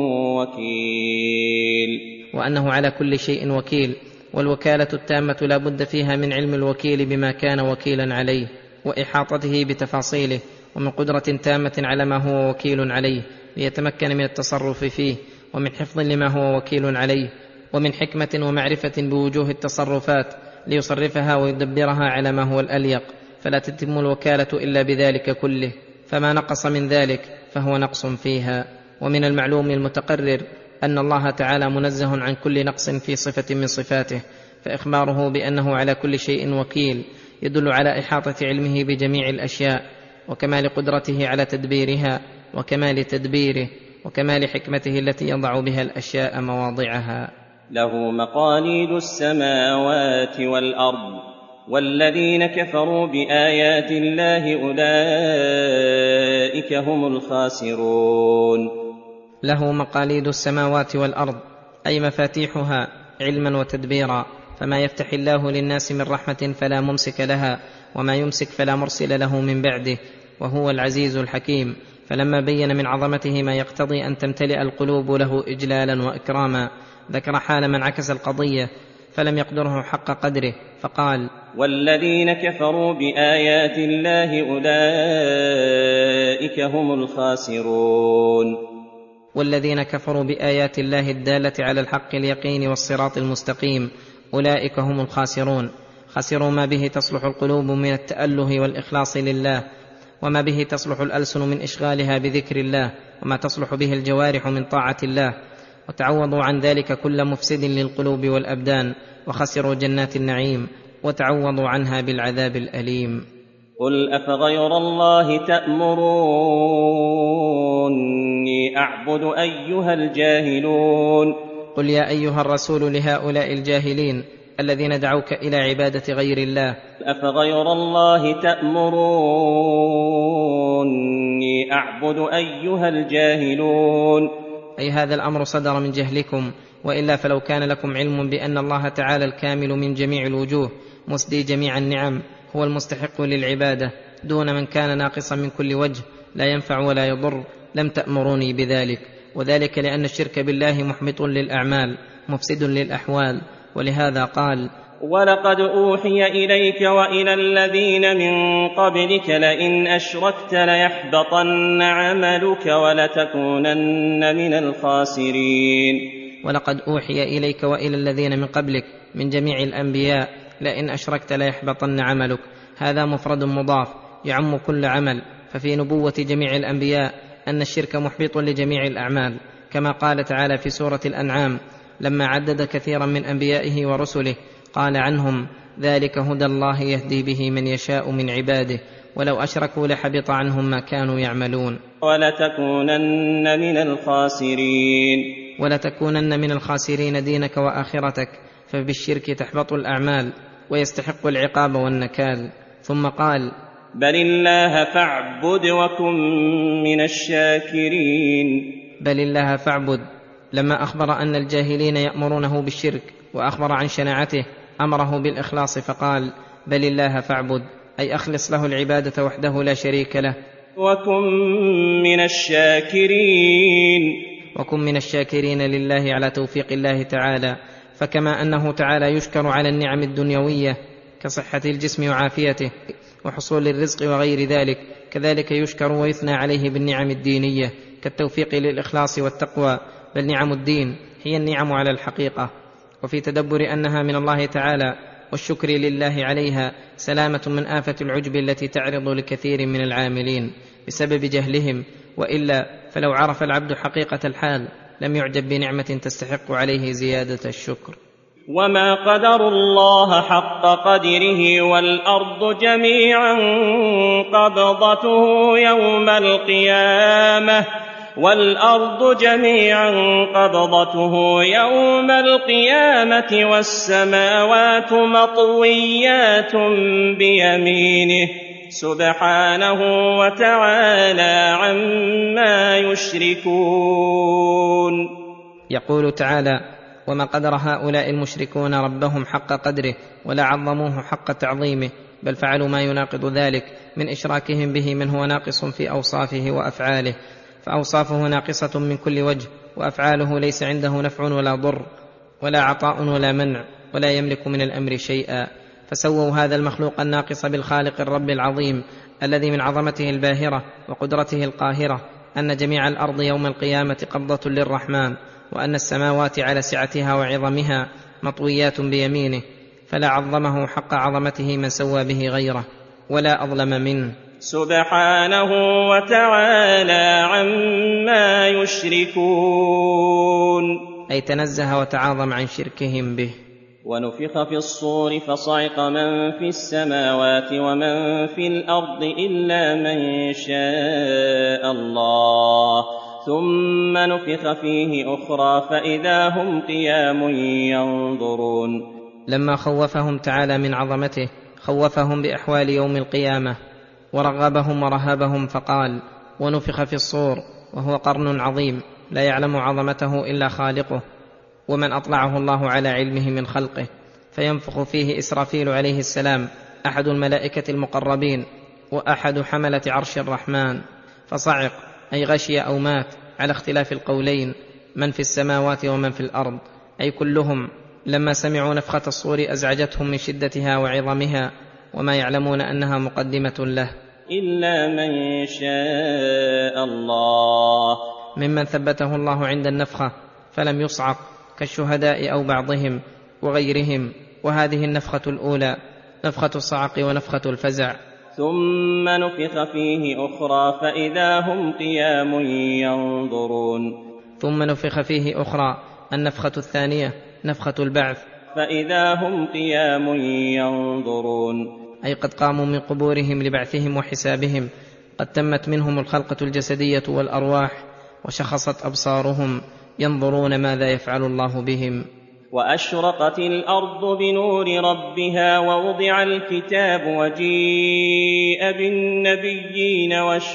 وكيل، وأنه على كل شيء وكيل. والوكالة التامة لا بد فيها من علم الوكيل بما كان وكيلا عليه، وإحاطته بتفاصيله، ومن قدرة تامة على ما هو وكيل عليه ليتمكن من التصرف فيه، ومن حفظ لما هو وكيل عليه، ومن حكمة ومعرفة بوجوه التصرفات ليصرفها ويدبرها على ما هو الأليق، فلا تتم الوكالة إلا بذلك كله، فما نقص من ذلك فهو نقص فيها. ومن المعلوم المتقرر أن الله تعالى منزه عن كل نقص في صفة من صفاته، فإخباره بأنه على كل شيء وكيل يدل على إحاطة علمه بجميع الأشياء، وكمال قدرته على تدبيرها، وكمال تدبيره، وكمال حكمته التي يضع بها الأشياء مواضعها. له مقاليد السماوات والأرض، والذين كفروا بآيات الله أولئك هم الخاسرون. له مقاليد السماوات والأرض، أي مفاتيحها علما وتدبيرا، فما يفتح الله للناس من رحمة فلا ممسك لها، وما يمسك فلا مرسل له من بعده، وهو العزيز الحكيم. فلما بين من عظمته ما يقتضي أن تمتلئ القلوب له إجلالا وإكراما، ذكر حال من عكس القضية فلم يقدره حق قدره، فقال: والذين كفروا بآيات الله أولئك هم الخاسرون. والذين كفروا بآيات الله الدالة على الحق اليقين والصراط المستقيم أولئك هم الخاسرون. خسروا ما به تصلح القلوب من التأله والإخلاص لله، وما به تصلح الألسن من إشغالها بذكر الله، وما تصلح به الجوارح من طاعة الله، وتعوضوا عن ذلك كل مفسد للقلوب والأبدان، وخسروا جنات النعيم، وتعوضوا عنها بالعذاب الأليم. قل أفغير الله تأمروني أعبد أيها الجاهلون. قل يا أيها الرسول لهؤلاء الجاهلين الذين دعوك إلى عبادة غير الله: أفغير الله تأمروني أعبد أيها الجاهلون. أي هذا الأمر صدر من جهلكم، وإلا فلو كان لكم علم بأن الله تعالى الكامل من جميع الوجوه مسدي جميع النعم هو المستحق للعبادة دون من كان ناقصا من كل وجه لا ينفع ولا يضر، لم تأمروني بذلك. وذلك لأن الشرك بالله محبط للأعمال مفسد للأحوال. ولهذا قال: ولقد أوحي إليك وإلى الذين من قبلك لئن أشركت ليحبطن عملك ولتكونن من الخاسرين. ولقد أوحي إليك وإلى الذين من قبلك من جميع الأنبياء لئن أشركت ليحبطن عملك، هذا مفرد مضاف يعم كل عمل. ففي نبوة جميع الأنبياء أن الشرك محبط لجميع الأعمال، كما قال تعالى في سورة الأنعام لما عدد كثيرا من أنبيائه ورسله قال عنهم: ذلك هدى الله يهدي به من يشاء من عباده ولو أشركوا لحبط عنهم ما كانوا يعملون. ولتكونن من الخاسرين. ولتكونن من الخاسرين دينك وآخرتك، فبالشرك تحبط الأعمال ويستحق العقاب والنكال. ثم قال: بل الله فاعبد وكن من الشاكرين. بل الله فاعبد، لما أخبر أن الجاهلين يأمرونه بالشرك وأخبر عن شناعته أمره بالإخلاص فقال: بل الله فاعبد، أي أخلص له العبادة وحده لا شريك له. وكن من الشاكرين. وكن من الشاكرين لله على توفيق الله تعالى، فكما أنه تعالى يشكر على النعم الدنيوية كصحة الجسم وعافيته وحصول الرزق وغير ذلك، كذلك يشكر ويثنى عليه بالنعم الدينية كالتوفيق للإخلاص والتقوى. بل نعم الدين هي النعم على الحقيقة، وفي تدبر أنها من الله تعالى والشكر لله عليها سلامة من آفة العجب التي تعرض لكثير من العاملين بسبب جهلهم، وإلا فلو عرف العبد حقيقة الحال لم يعجب بنعمة تستحق عليه زيادة الشكر. وما قدر الله حق قدره والأرض جميعا قبضته يوم القيامة والأرض جميعا قبضته يوم القيامة والسماوات مطويات بيمينه سبحانه وتعالى عما يشركون. يقول تعالى: وما قدر هؤلاء المشركون ربهم حق قدره ولا عظموه حق تعظيمه، بل فعلوا ما يناقض ذلك من إشراكهم به من هو ناقص في أوصافه وأفعاله، فأوصافه ناقصة من كل وجه، وأفعاله ليس عنده نفع ولا ضر ولا عطاء ولا منع، ولا يملك من الأمر شيئا. فسووا هذا المخلوق الناقص بالخالق الرب العظيم الذي من عظمته الباهرة وقدرته القاهرة أن جميع الأرض يوم القيامة قبضة للرحمن، وأن السماوات على سعتها وعظمها مطويات بيمينه، فلا عظمه حق عظمته من سوى به غيره ولا أظلم منه سبحانه وتعالى عما يشركون، أي تنزه وتعاظم عن شركهم به. ونفخ في الصور فصعق من في السماوات ومن في الأرض إلا من شاء الله، ثم نفخ فيه أخرى فإذا هم قيام ينظرون. لما خوفهم تعالى من عظمته خوفهم بأحوال يوم القيامة ورغبهم ورهبهم، فقال: ونفخ في الصور، وهو قرن عظيم لا يعلم عظمته إلا خالقه، ومن أطلعه الله على علمه من خلقه، فينفخ فيه إسرافيل عليه السلام أحد الملائكة المقربين وأحد حملة عرش الرحمن، فصعق أي غشي أو مات على اختلاف القولين، من في السماوات ومن في الأرض، أي كلهم لما سمعوا نفخة الصور أزعجتهم من شدتها وعظمها، وما يعلمون أنها مقدمة له إلا من شاء الله، ممن ثبته الله عند النفخة فلم يصعق كالشهداء أو بعضهم وغيرهم. وهذه النفخة الأولى نفخة الصعق ونفخة الفزع. ثم نفخ فيه أخرى فإذا هم قيام ينظرون. ثم نفخ فيه أخرى النفخة الثانية نفخة البعث، فإذا هم قيام ينظرون، أي قد قاموا من قبورهم لبعثهم وحسابهم، قد تمت منهم الخلقة الجسدية والأرواح، وشخصت أبصارهم ينظرون ماذا يفعل الله بهم. وأشرقت الأرض بنور ربها ووضع الكتاب وجيء بالنبيين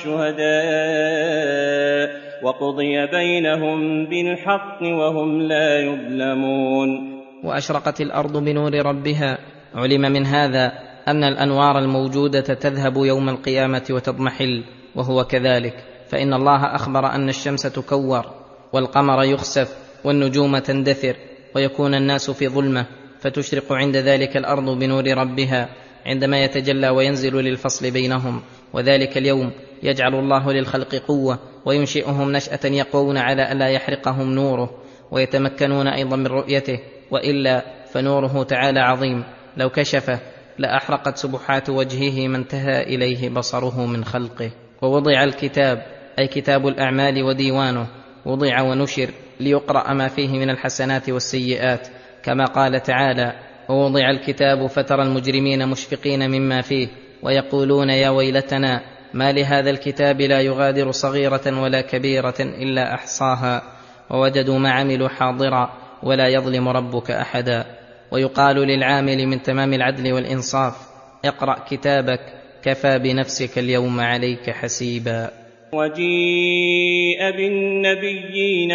والشهداء وقضي بينهم بالحق وهم لا يظلمون. وأشرقت الأرض بنور ربها، علم من هذا أن الأنوار الموجودة تذهب يوم القيامة وتضمحل، وهو كذلك، فإن الله أخبر أن الشمس تكور والقمر يخسف والنجوم تندثر ويكون الناس في ظلمة، فتشرق عند ذلك الأرض بنور ربها عندما يتجلى وينزل للفصل بينهم. وذلك اليوم يجعل الله للخلق قوة وينشئهم نشأة يقوون على ألا يحرقهم نوره ويتمكنون أيضا من رؤيته، وإلا فنوره تعالى عظيم لو كشفه لأحرقت سبحات وجهه ما انتهى إليه بصره من خلقه. ووضع الكتاب أي كتاب الأعمال وديوانه، وضع ونشر ليقرأ ما فيه من الحسنات والسيئات، كما قال تعالى: ووضع الكتاب فترى المجرمين مشفقين مما فيه ويقولون يا ويلتنا ما لهذا الكتاب لا يغادر صغيرة ولا كبيرة إلا أحصاها ووجدوا ما عملوا حاضرا ولا يظلم ربك أحدا. ويقال للعامل من تمام العدل والإنصاف: اقرأ كتابك كفى بنفسك اليوم عليك حسيبا. وجيء بالنبيين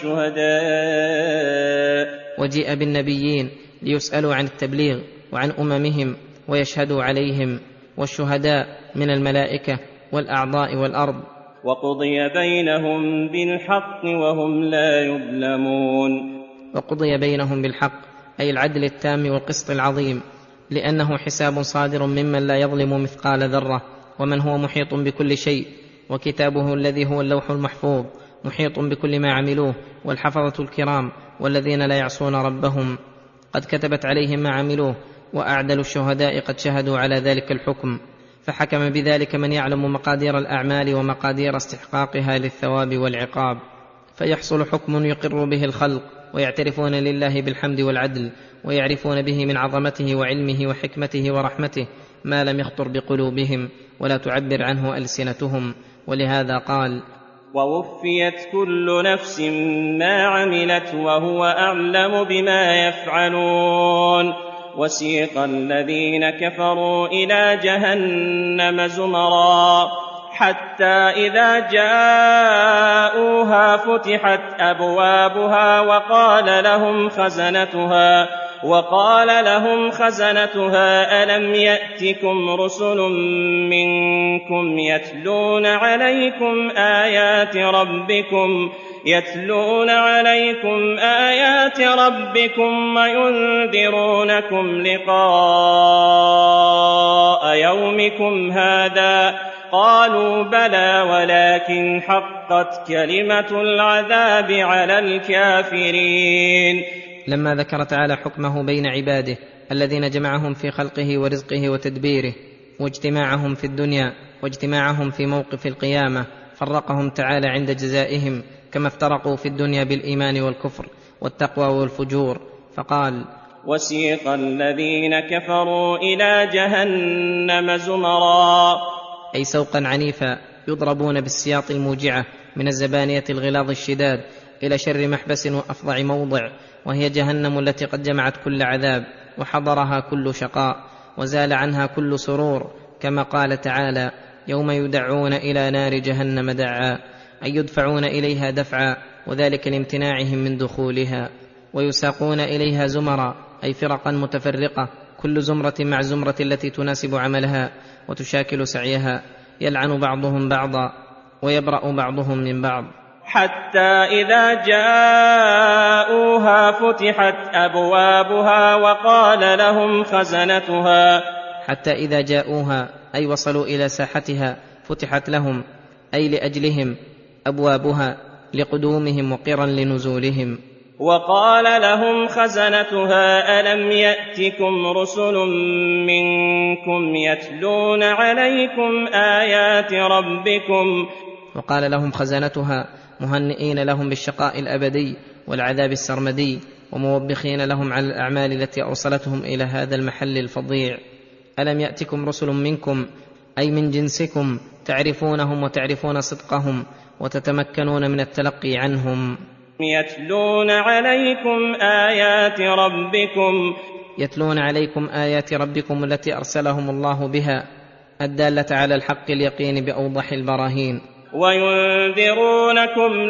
والشهداء، وجيء بالنبيين ليسألوا عن التبليغ وعن أممهم ويشهدوا عليهم، والشهداء من الملائكة والأعضاء والأرض. وقضي بينهم بالحق وهم لا يظلمون. وقضي بينهم بالحق أي العدل التام والقسط العظيم، لأنه حساب صادر ممن لا يظلم مثقال ذرة، ومن هو محيط بكل شيء، وكتابه الذي هو اللوح المحفوظ محيط بكل ما عملوه، والحفظة الكرام والذين لا يعصون ربهم قد كتبت عليهم ما عملوه، وأعدل الشهداء قد شهدوا على ذلك الحكم، فحكم بذلك من يعلم مقادير الأعمال ومقادير استحقاقها للثواب والعقاب، فيحصل حكم يقر به الخلق ويعترفون لله بالحمد والعدل، ويعرفون به من عظمته وعلمه وحكمته ورحمته ما لم يخطر بقلوبهم ولا تعبر عنه ألسنتهم. ولهذا قال: ووفيت كل نفس ما عملت وهو أعلم بما يفعلون. وسيق الذين كفروا إلى جهنم زمرا حتى إذا جاءوها فتحت أبوابها وقال لهم خزنتها ألم يأتكم رسل منكم يتلون عليكم آيات ربكم وينذرونكم لقاء يومكم هذا؟ قالوا بلى ولكن حقت كلمة العذاب على الكافرين. لما ذكر تعالى حكمه بين عباده الذين جمعهم في خلقه ورزقه وتدبيره، واجتماعهم في الدنيا واجتماعهم في موقف القيامة، فرقهم تعالى عند جزائهم كما افترقوا في الدنيا بالإيمان والكفر والتقوى والفجور، فقال: وسيق الذين كفروا إلى جهنم زمرا، أي سوقا عنيفا يضربون بالسياط الموجعة من الزبانية الغلاظ الشداد إلى شر محبس وأفظع موضع، وهي جهنم التي قد جمعت كل عذاب وحضرها كل شقاء وزال عنها كل سرور، كما قال تعالى: يوم يدعون إلى نار جهنم دعا، أي يدفعون إليها دفعا، وذلك لامتناعهم من دخولها. ويساقون إليها زمرا، أي فرقا متفرقة، كل زمرة مع زمرة التي تناسب عملها وتشاكل سعيها، يلعن بعضهم بعضا ويبرأ بعضهم من بعض. حتى إذا جاءوها فتحت أبوابها حتى إذا جاءوها، أي وصلوا إلى ساحتها، فتحت لهم، أي لأجلهم، أبوابها لقدومهم وقرا لنزولهم. وقال لهم خزنتها ألم يأتكم رسل منكم يتلون عليكم آيات ربكم. وقال لهم خزنتها مهنئين لهم بالشقاء الأبدي والعذاب السرمدي، وموبخين لهم على الأعمال التي أوصلتهم إلى هذا المحل الفظيع. ألم يأتكم رسل منكم، أي من جنسكم، تعرفونهم وتعرفون صدقهم وتتمكنون من التلقي عنهم. يتلون عليكم آيات ربكم التي أرسلهم الله بها، الدالة على الحق اليقين بأوضح البراهين. وينذرونكم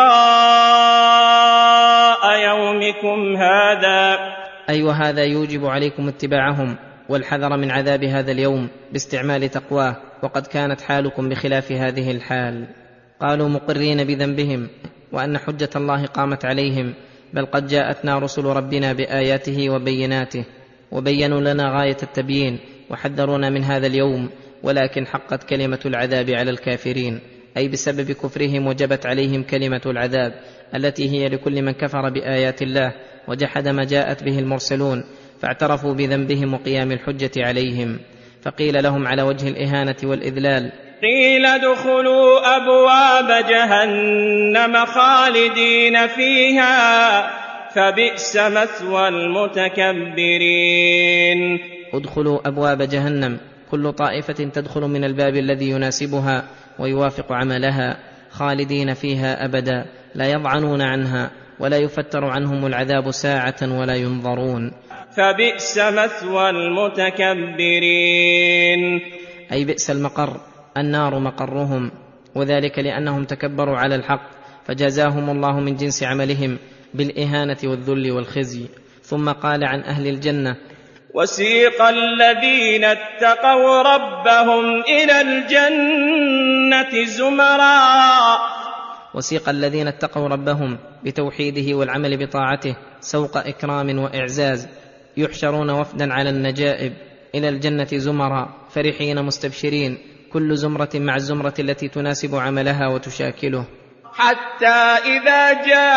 لقاء يومكم هذا، أي وهذا يوجب عليكم اتباعهم والحذر من عذاب هذا اليوم باستعمال تقواه، وقد كانت حالكم بخلاف هذه الحال. قالوا مقرين بذنبهم وأن حجة الله قامت عليهم، بل قد جاءتنا رسل ربنا بآياته وبيناته، وبينوا لنا غاية التبيين وحذرونا من هذا اليوم، ولكن حقت كلمة العذاب على الكافرين، أي بسبب كفرهم وجبت عليهم كلمة العذاب التي هي لكل من كفر بآيات الله وجحد ما جاءت به المرسلون، فاعترفوا بذنبهم وقيام الحجة عليهم. فقيل لهم على وجه الإهانة والإذلال: قيل ادخلوا أبواب جهنم خالدين فيها فبئس مثوى المتكبرين. ادخلوا أبواب جهنم، كل طائفة تدخل من الباب الذي يناسبها ويوافق عملها، خالدين فيها أبدا، لا يضعنون عنها ولا يفتر عنهم العذاب ساعة ولا ينظرون. فبئس مثوى المتكبرين، أي بئس المقر، النار مقرهم، وذلك لأنهم تكبروا على الحق، فجزاهم الله من جنس عملهم بالإهانة والذل والخزي. ثم قال عن أهل الجنة: وسيق الذين اتقوا ربهم إلى الجنة زمرا. وسيق الذين اتقوا ربهم بتوحيده والعمل بطاعته سوق إكرام وإعزاز، يحشرون وفدا على النجائب إلى الجنة زمرا، فرحين مستبشرين، كل زمرة مع الزمرة التي تناسب عملها وتشاكله. حتى إذا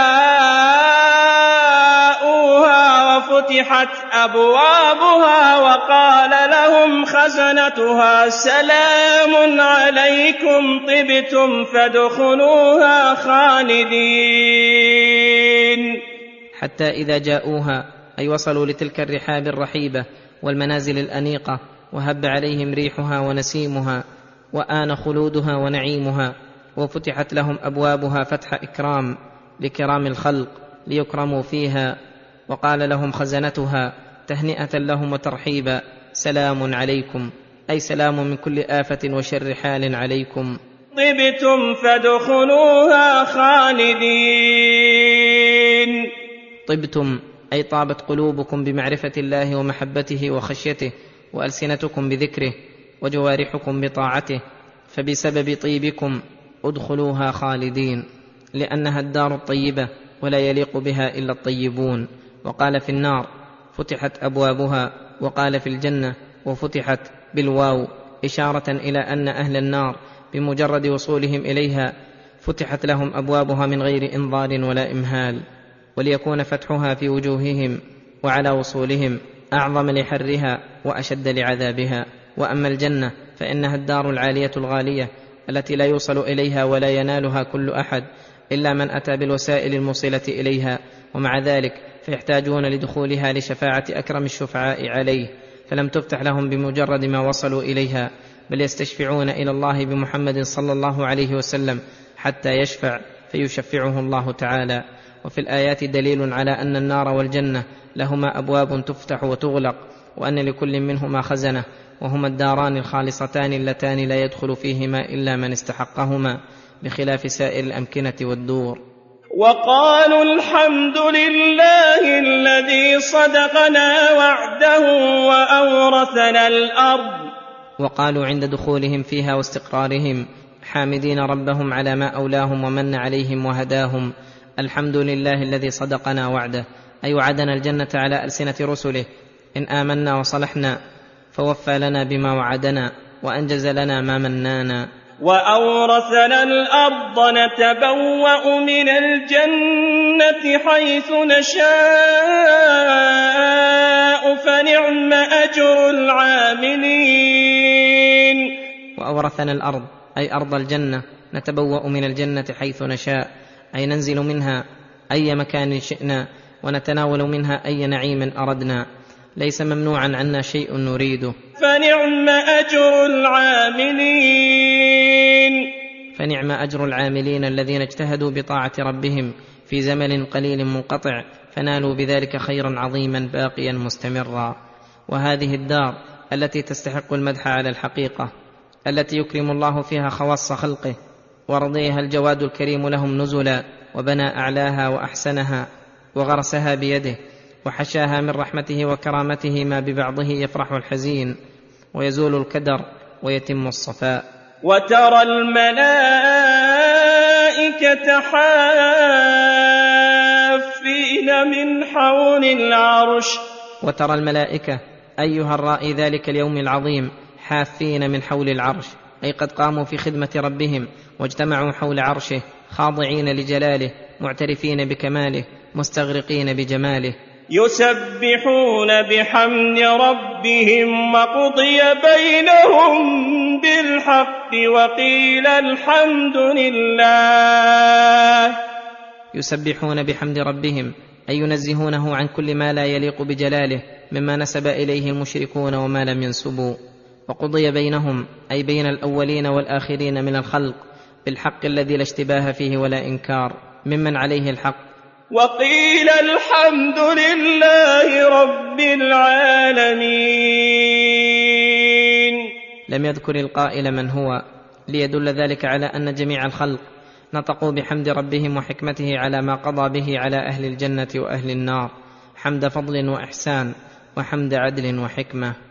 جاءوها وفتحت أبوابها وقال لهم خزنتها سلام عليكم طبتم فادخلوها خالدين. حتى إذا جاءوها، أي وصلوا لتلك الرحاب الرحيبة والمنازل الأنيقة، وهب عليهم ريحها ونسيمها، وآن خلودها ونعيمها، وفتحت لهم أبوابها فتح إكرام لكرام الخلق ليكرموا فيها، وقال لهم خزنتها تهنئة لهم وترحيبا: سلام عليكم، أي سلام من كل آفة وشر حال عليكم. طبتم فادخلوها خالدين. طبتم أي طابت قلوبكم بمعرفة الله ومحبته وخشيته، وألسنتكم بذكره، وجوارحكم بطاعته، فبسبب طيبكم ادخلوها خالدين، لأنها الدار الطيبة ولا يليق بها إلا الطيبون. وقال في النار: فتحت أبوابها، وقال في الجنة: وفتحت بالواو، إشارة إلى أن أهل النار بمجرد وصولهم إليها فتحت لهم أبوابها من غير إنظار ولا إمهال، وليكون فتحها في وجوههم وعلى وصولهم أعظم لحرها وأشد لعذابها. وأما الجنة فإنها الدار العالية الغالية التي لا يوصل إليها ولا ينالها كل أحد إلا من أتى بالوسائل الموصلة إليها، ومع ذلك فيحتاجون لدخولها لشفاعة أكرم الشفعاء عليه، فلم تفتح لهم بمجرد ما وصلوا إليها، بل يستشفعون إلى الله بمحمد صلى الله عليه وسلم حتى يشفع فيشفعه الله تعالى. وفي الآيات دليل على أن النار والجنة لهما أبواب تفتح وتغلق، وأن لكل منهما خزنة، وهما الداران الخالصتان اللتان لا يدخل فيهما إلا من استحقهما، بخلاف سائر الأمكنة والدور. وقالوا الحمد لله الذي صدقنا وعده وأورثنا الأرض. وقالوا عند دخولهم فيها واستقرارهم حامدين ربهم على ما أولاهم ومن عليهم وهداهم: الحمد لله الذي صدقنا وعده، أي وعدنا الجنة على ألسنة رسله إن آمنا وصلحنا، فوفى لنا بما وعدنا وأنجز لنا ما منانا. وأورثنا الأرض نتبوأ من الجنة حيث نشاء فنعم أجر العاملين. وأورثنا الأرض أي أرض الجنة، نتبوأ من الجنة حيث نشاء، أي ننزل منها أي مكان شئنا، ونتناول منها أي نعيم أردنا، ليس ممنوعا عنا شيء نريده. فنعم أجر العاملين. فنعم أجر العاملين الذين اجتهدوا بطاعة ربهم في زمن قليل منقطع، فنالوا بذلك خيرا عظيما باقيا مستمرا. وهذه الدار التي تستحق المدح على الحقيقة، التي يكرم الله فيها خواص خلقه، ورضيها الجواد الكريم لهم نزلا، وبنى أعلاها وأحسنها، وغرسها بيده، وحشاها من رحمته وكرامته ما ببعضه يفرح الحزين، ويزول الكدر، ويتم الصفاء. وترى الملائكة حافين من حول العرش. وترى الملائكة أيها الرائي ذلك اليوم العظيم حافين من حول العرش، أي قد قاموا في خدمة ربهم واجتمعوا حول عرشه، خاضعين لجلاله، معترفين بكماله، مستغرقين بجماله، يسبحون بحمد ربهم وقضي بينهم بالحق وقيل الحمد لله. يسبحون بحمد ربهم أي ينزهونه عن كل ما لا يليق بجلاله مما نسب إليه المشركون وما لم ينسبوا. وقضي بينهم أي بين الأولين والآخرين من الخلق بالحق الذي لا اشتباه فيه ولا إنكار ممن عليه الحق. وقيل الحمد لله رب العالمين. لم يذكر القائل من هو، ليدل ذلك على أن جميع الخلق نطقوا بحمد ربهم وحكمته على ما قضى به على أهل الجنة وأهل النار، حمد فضل وإحسان، وحمد عدل وحكمة.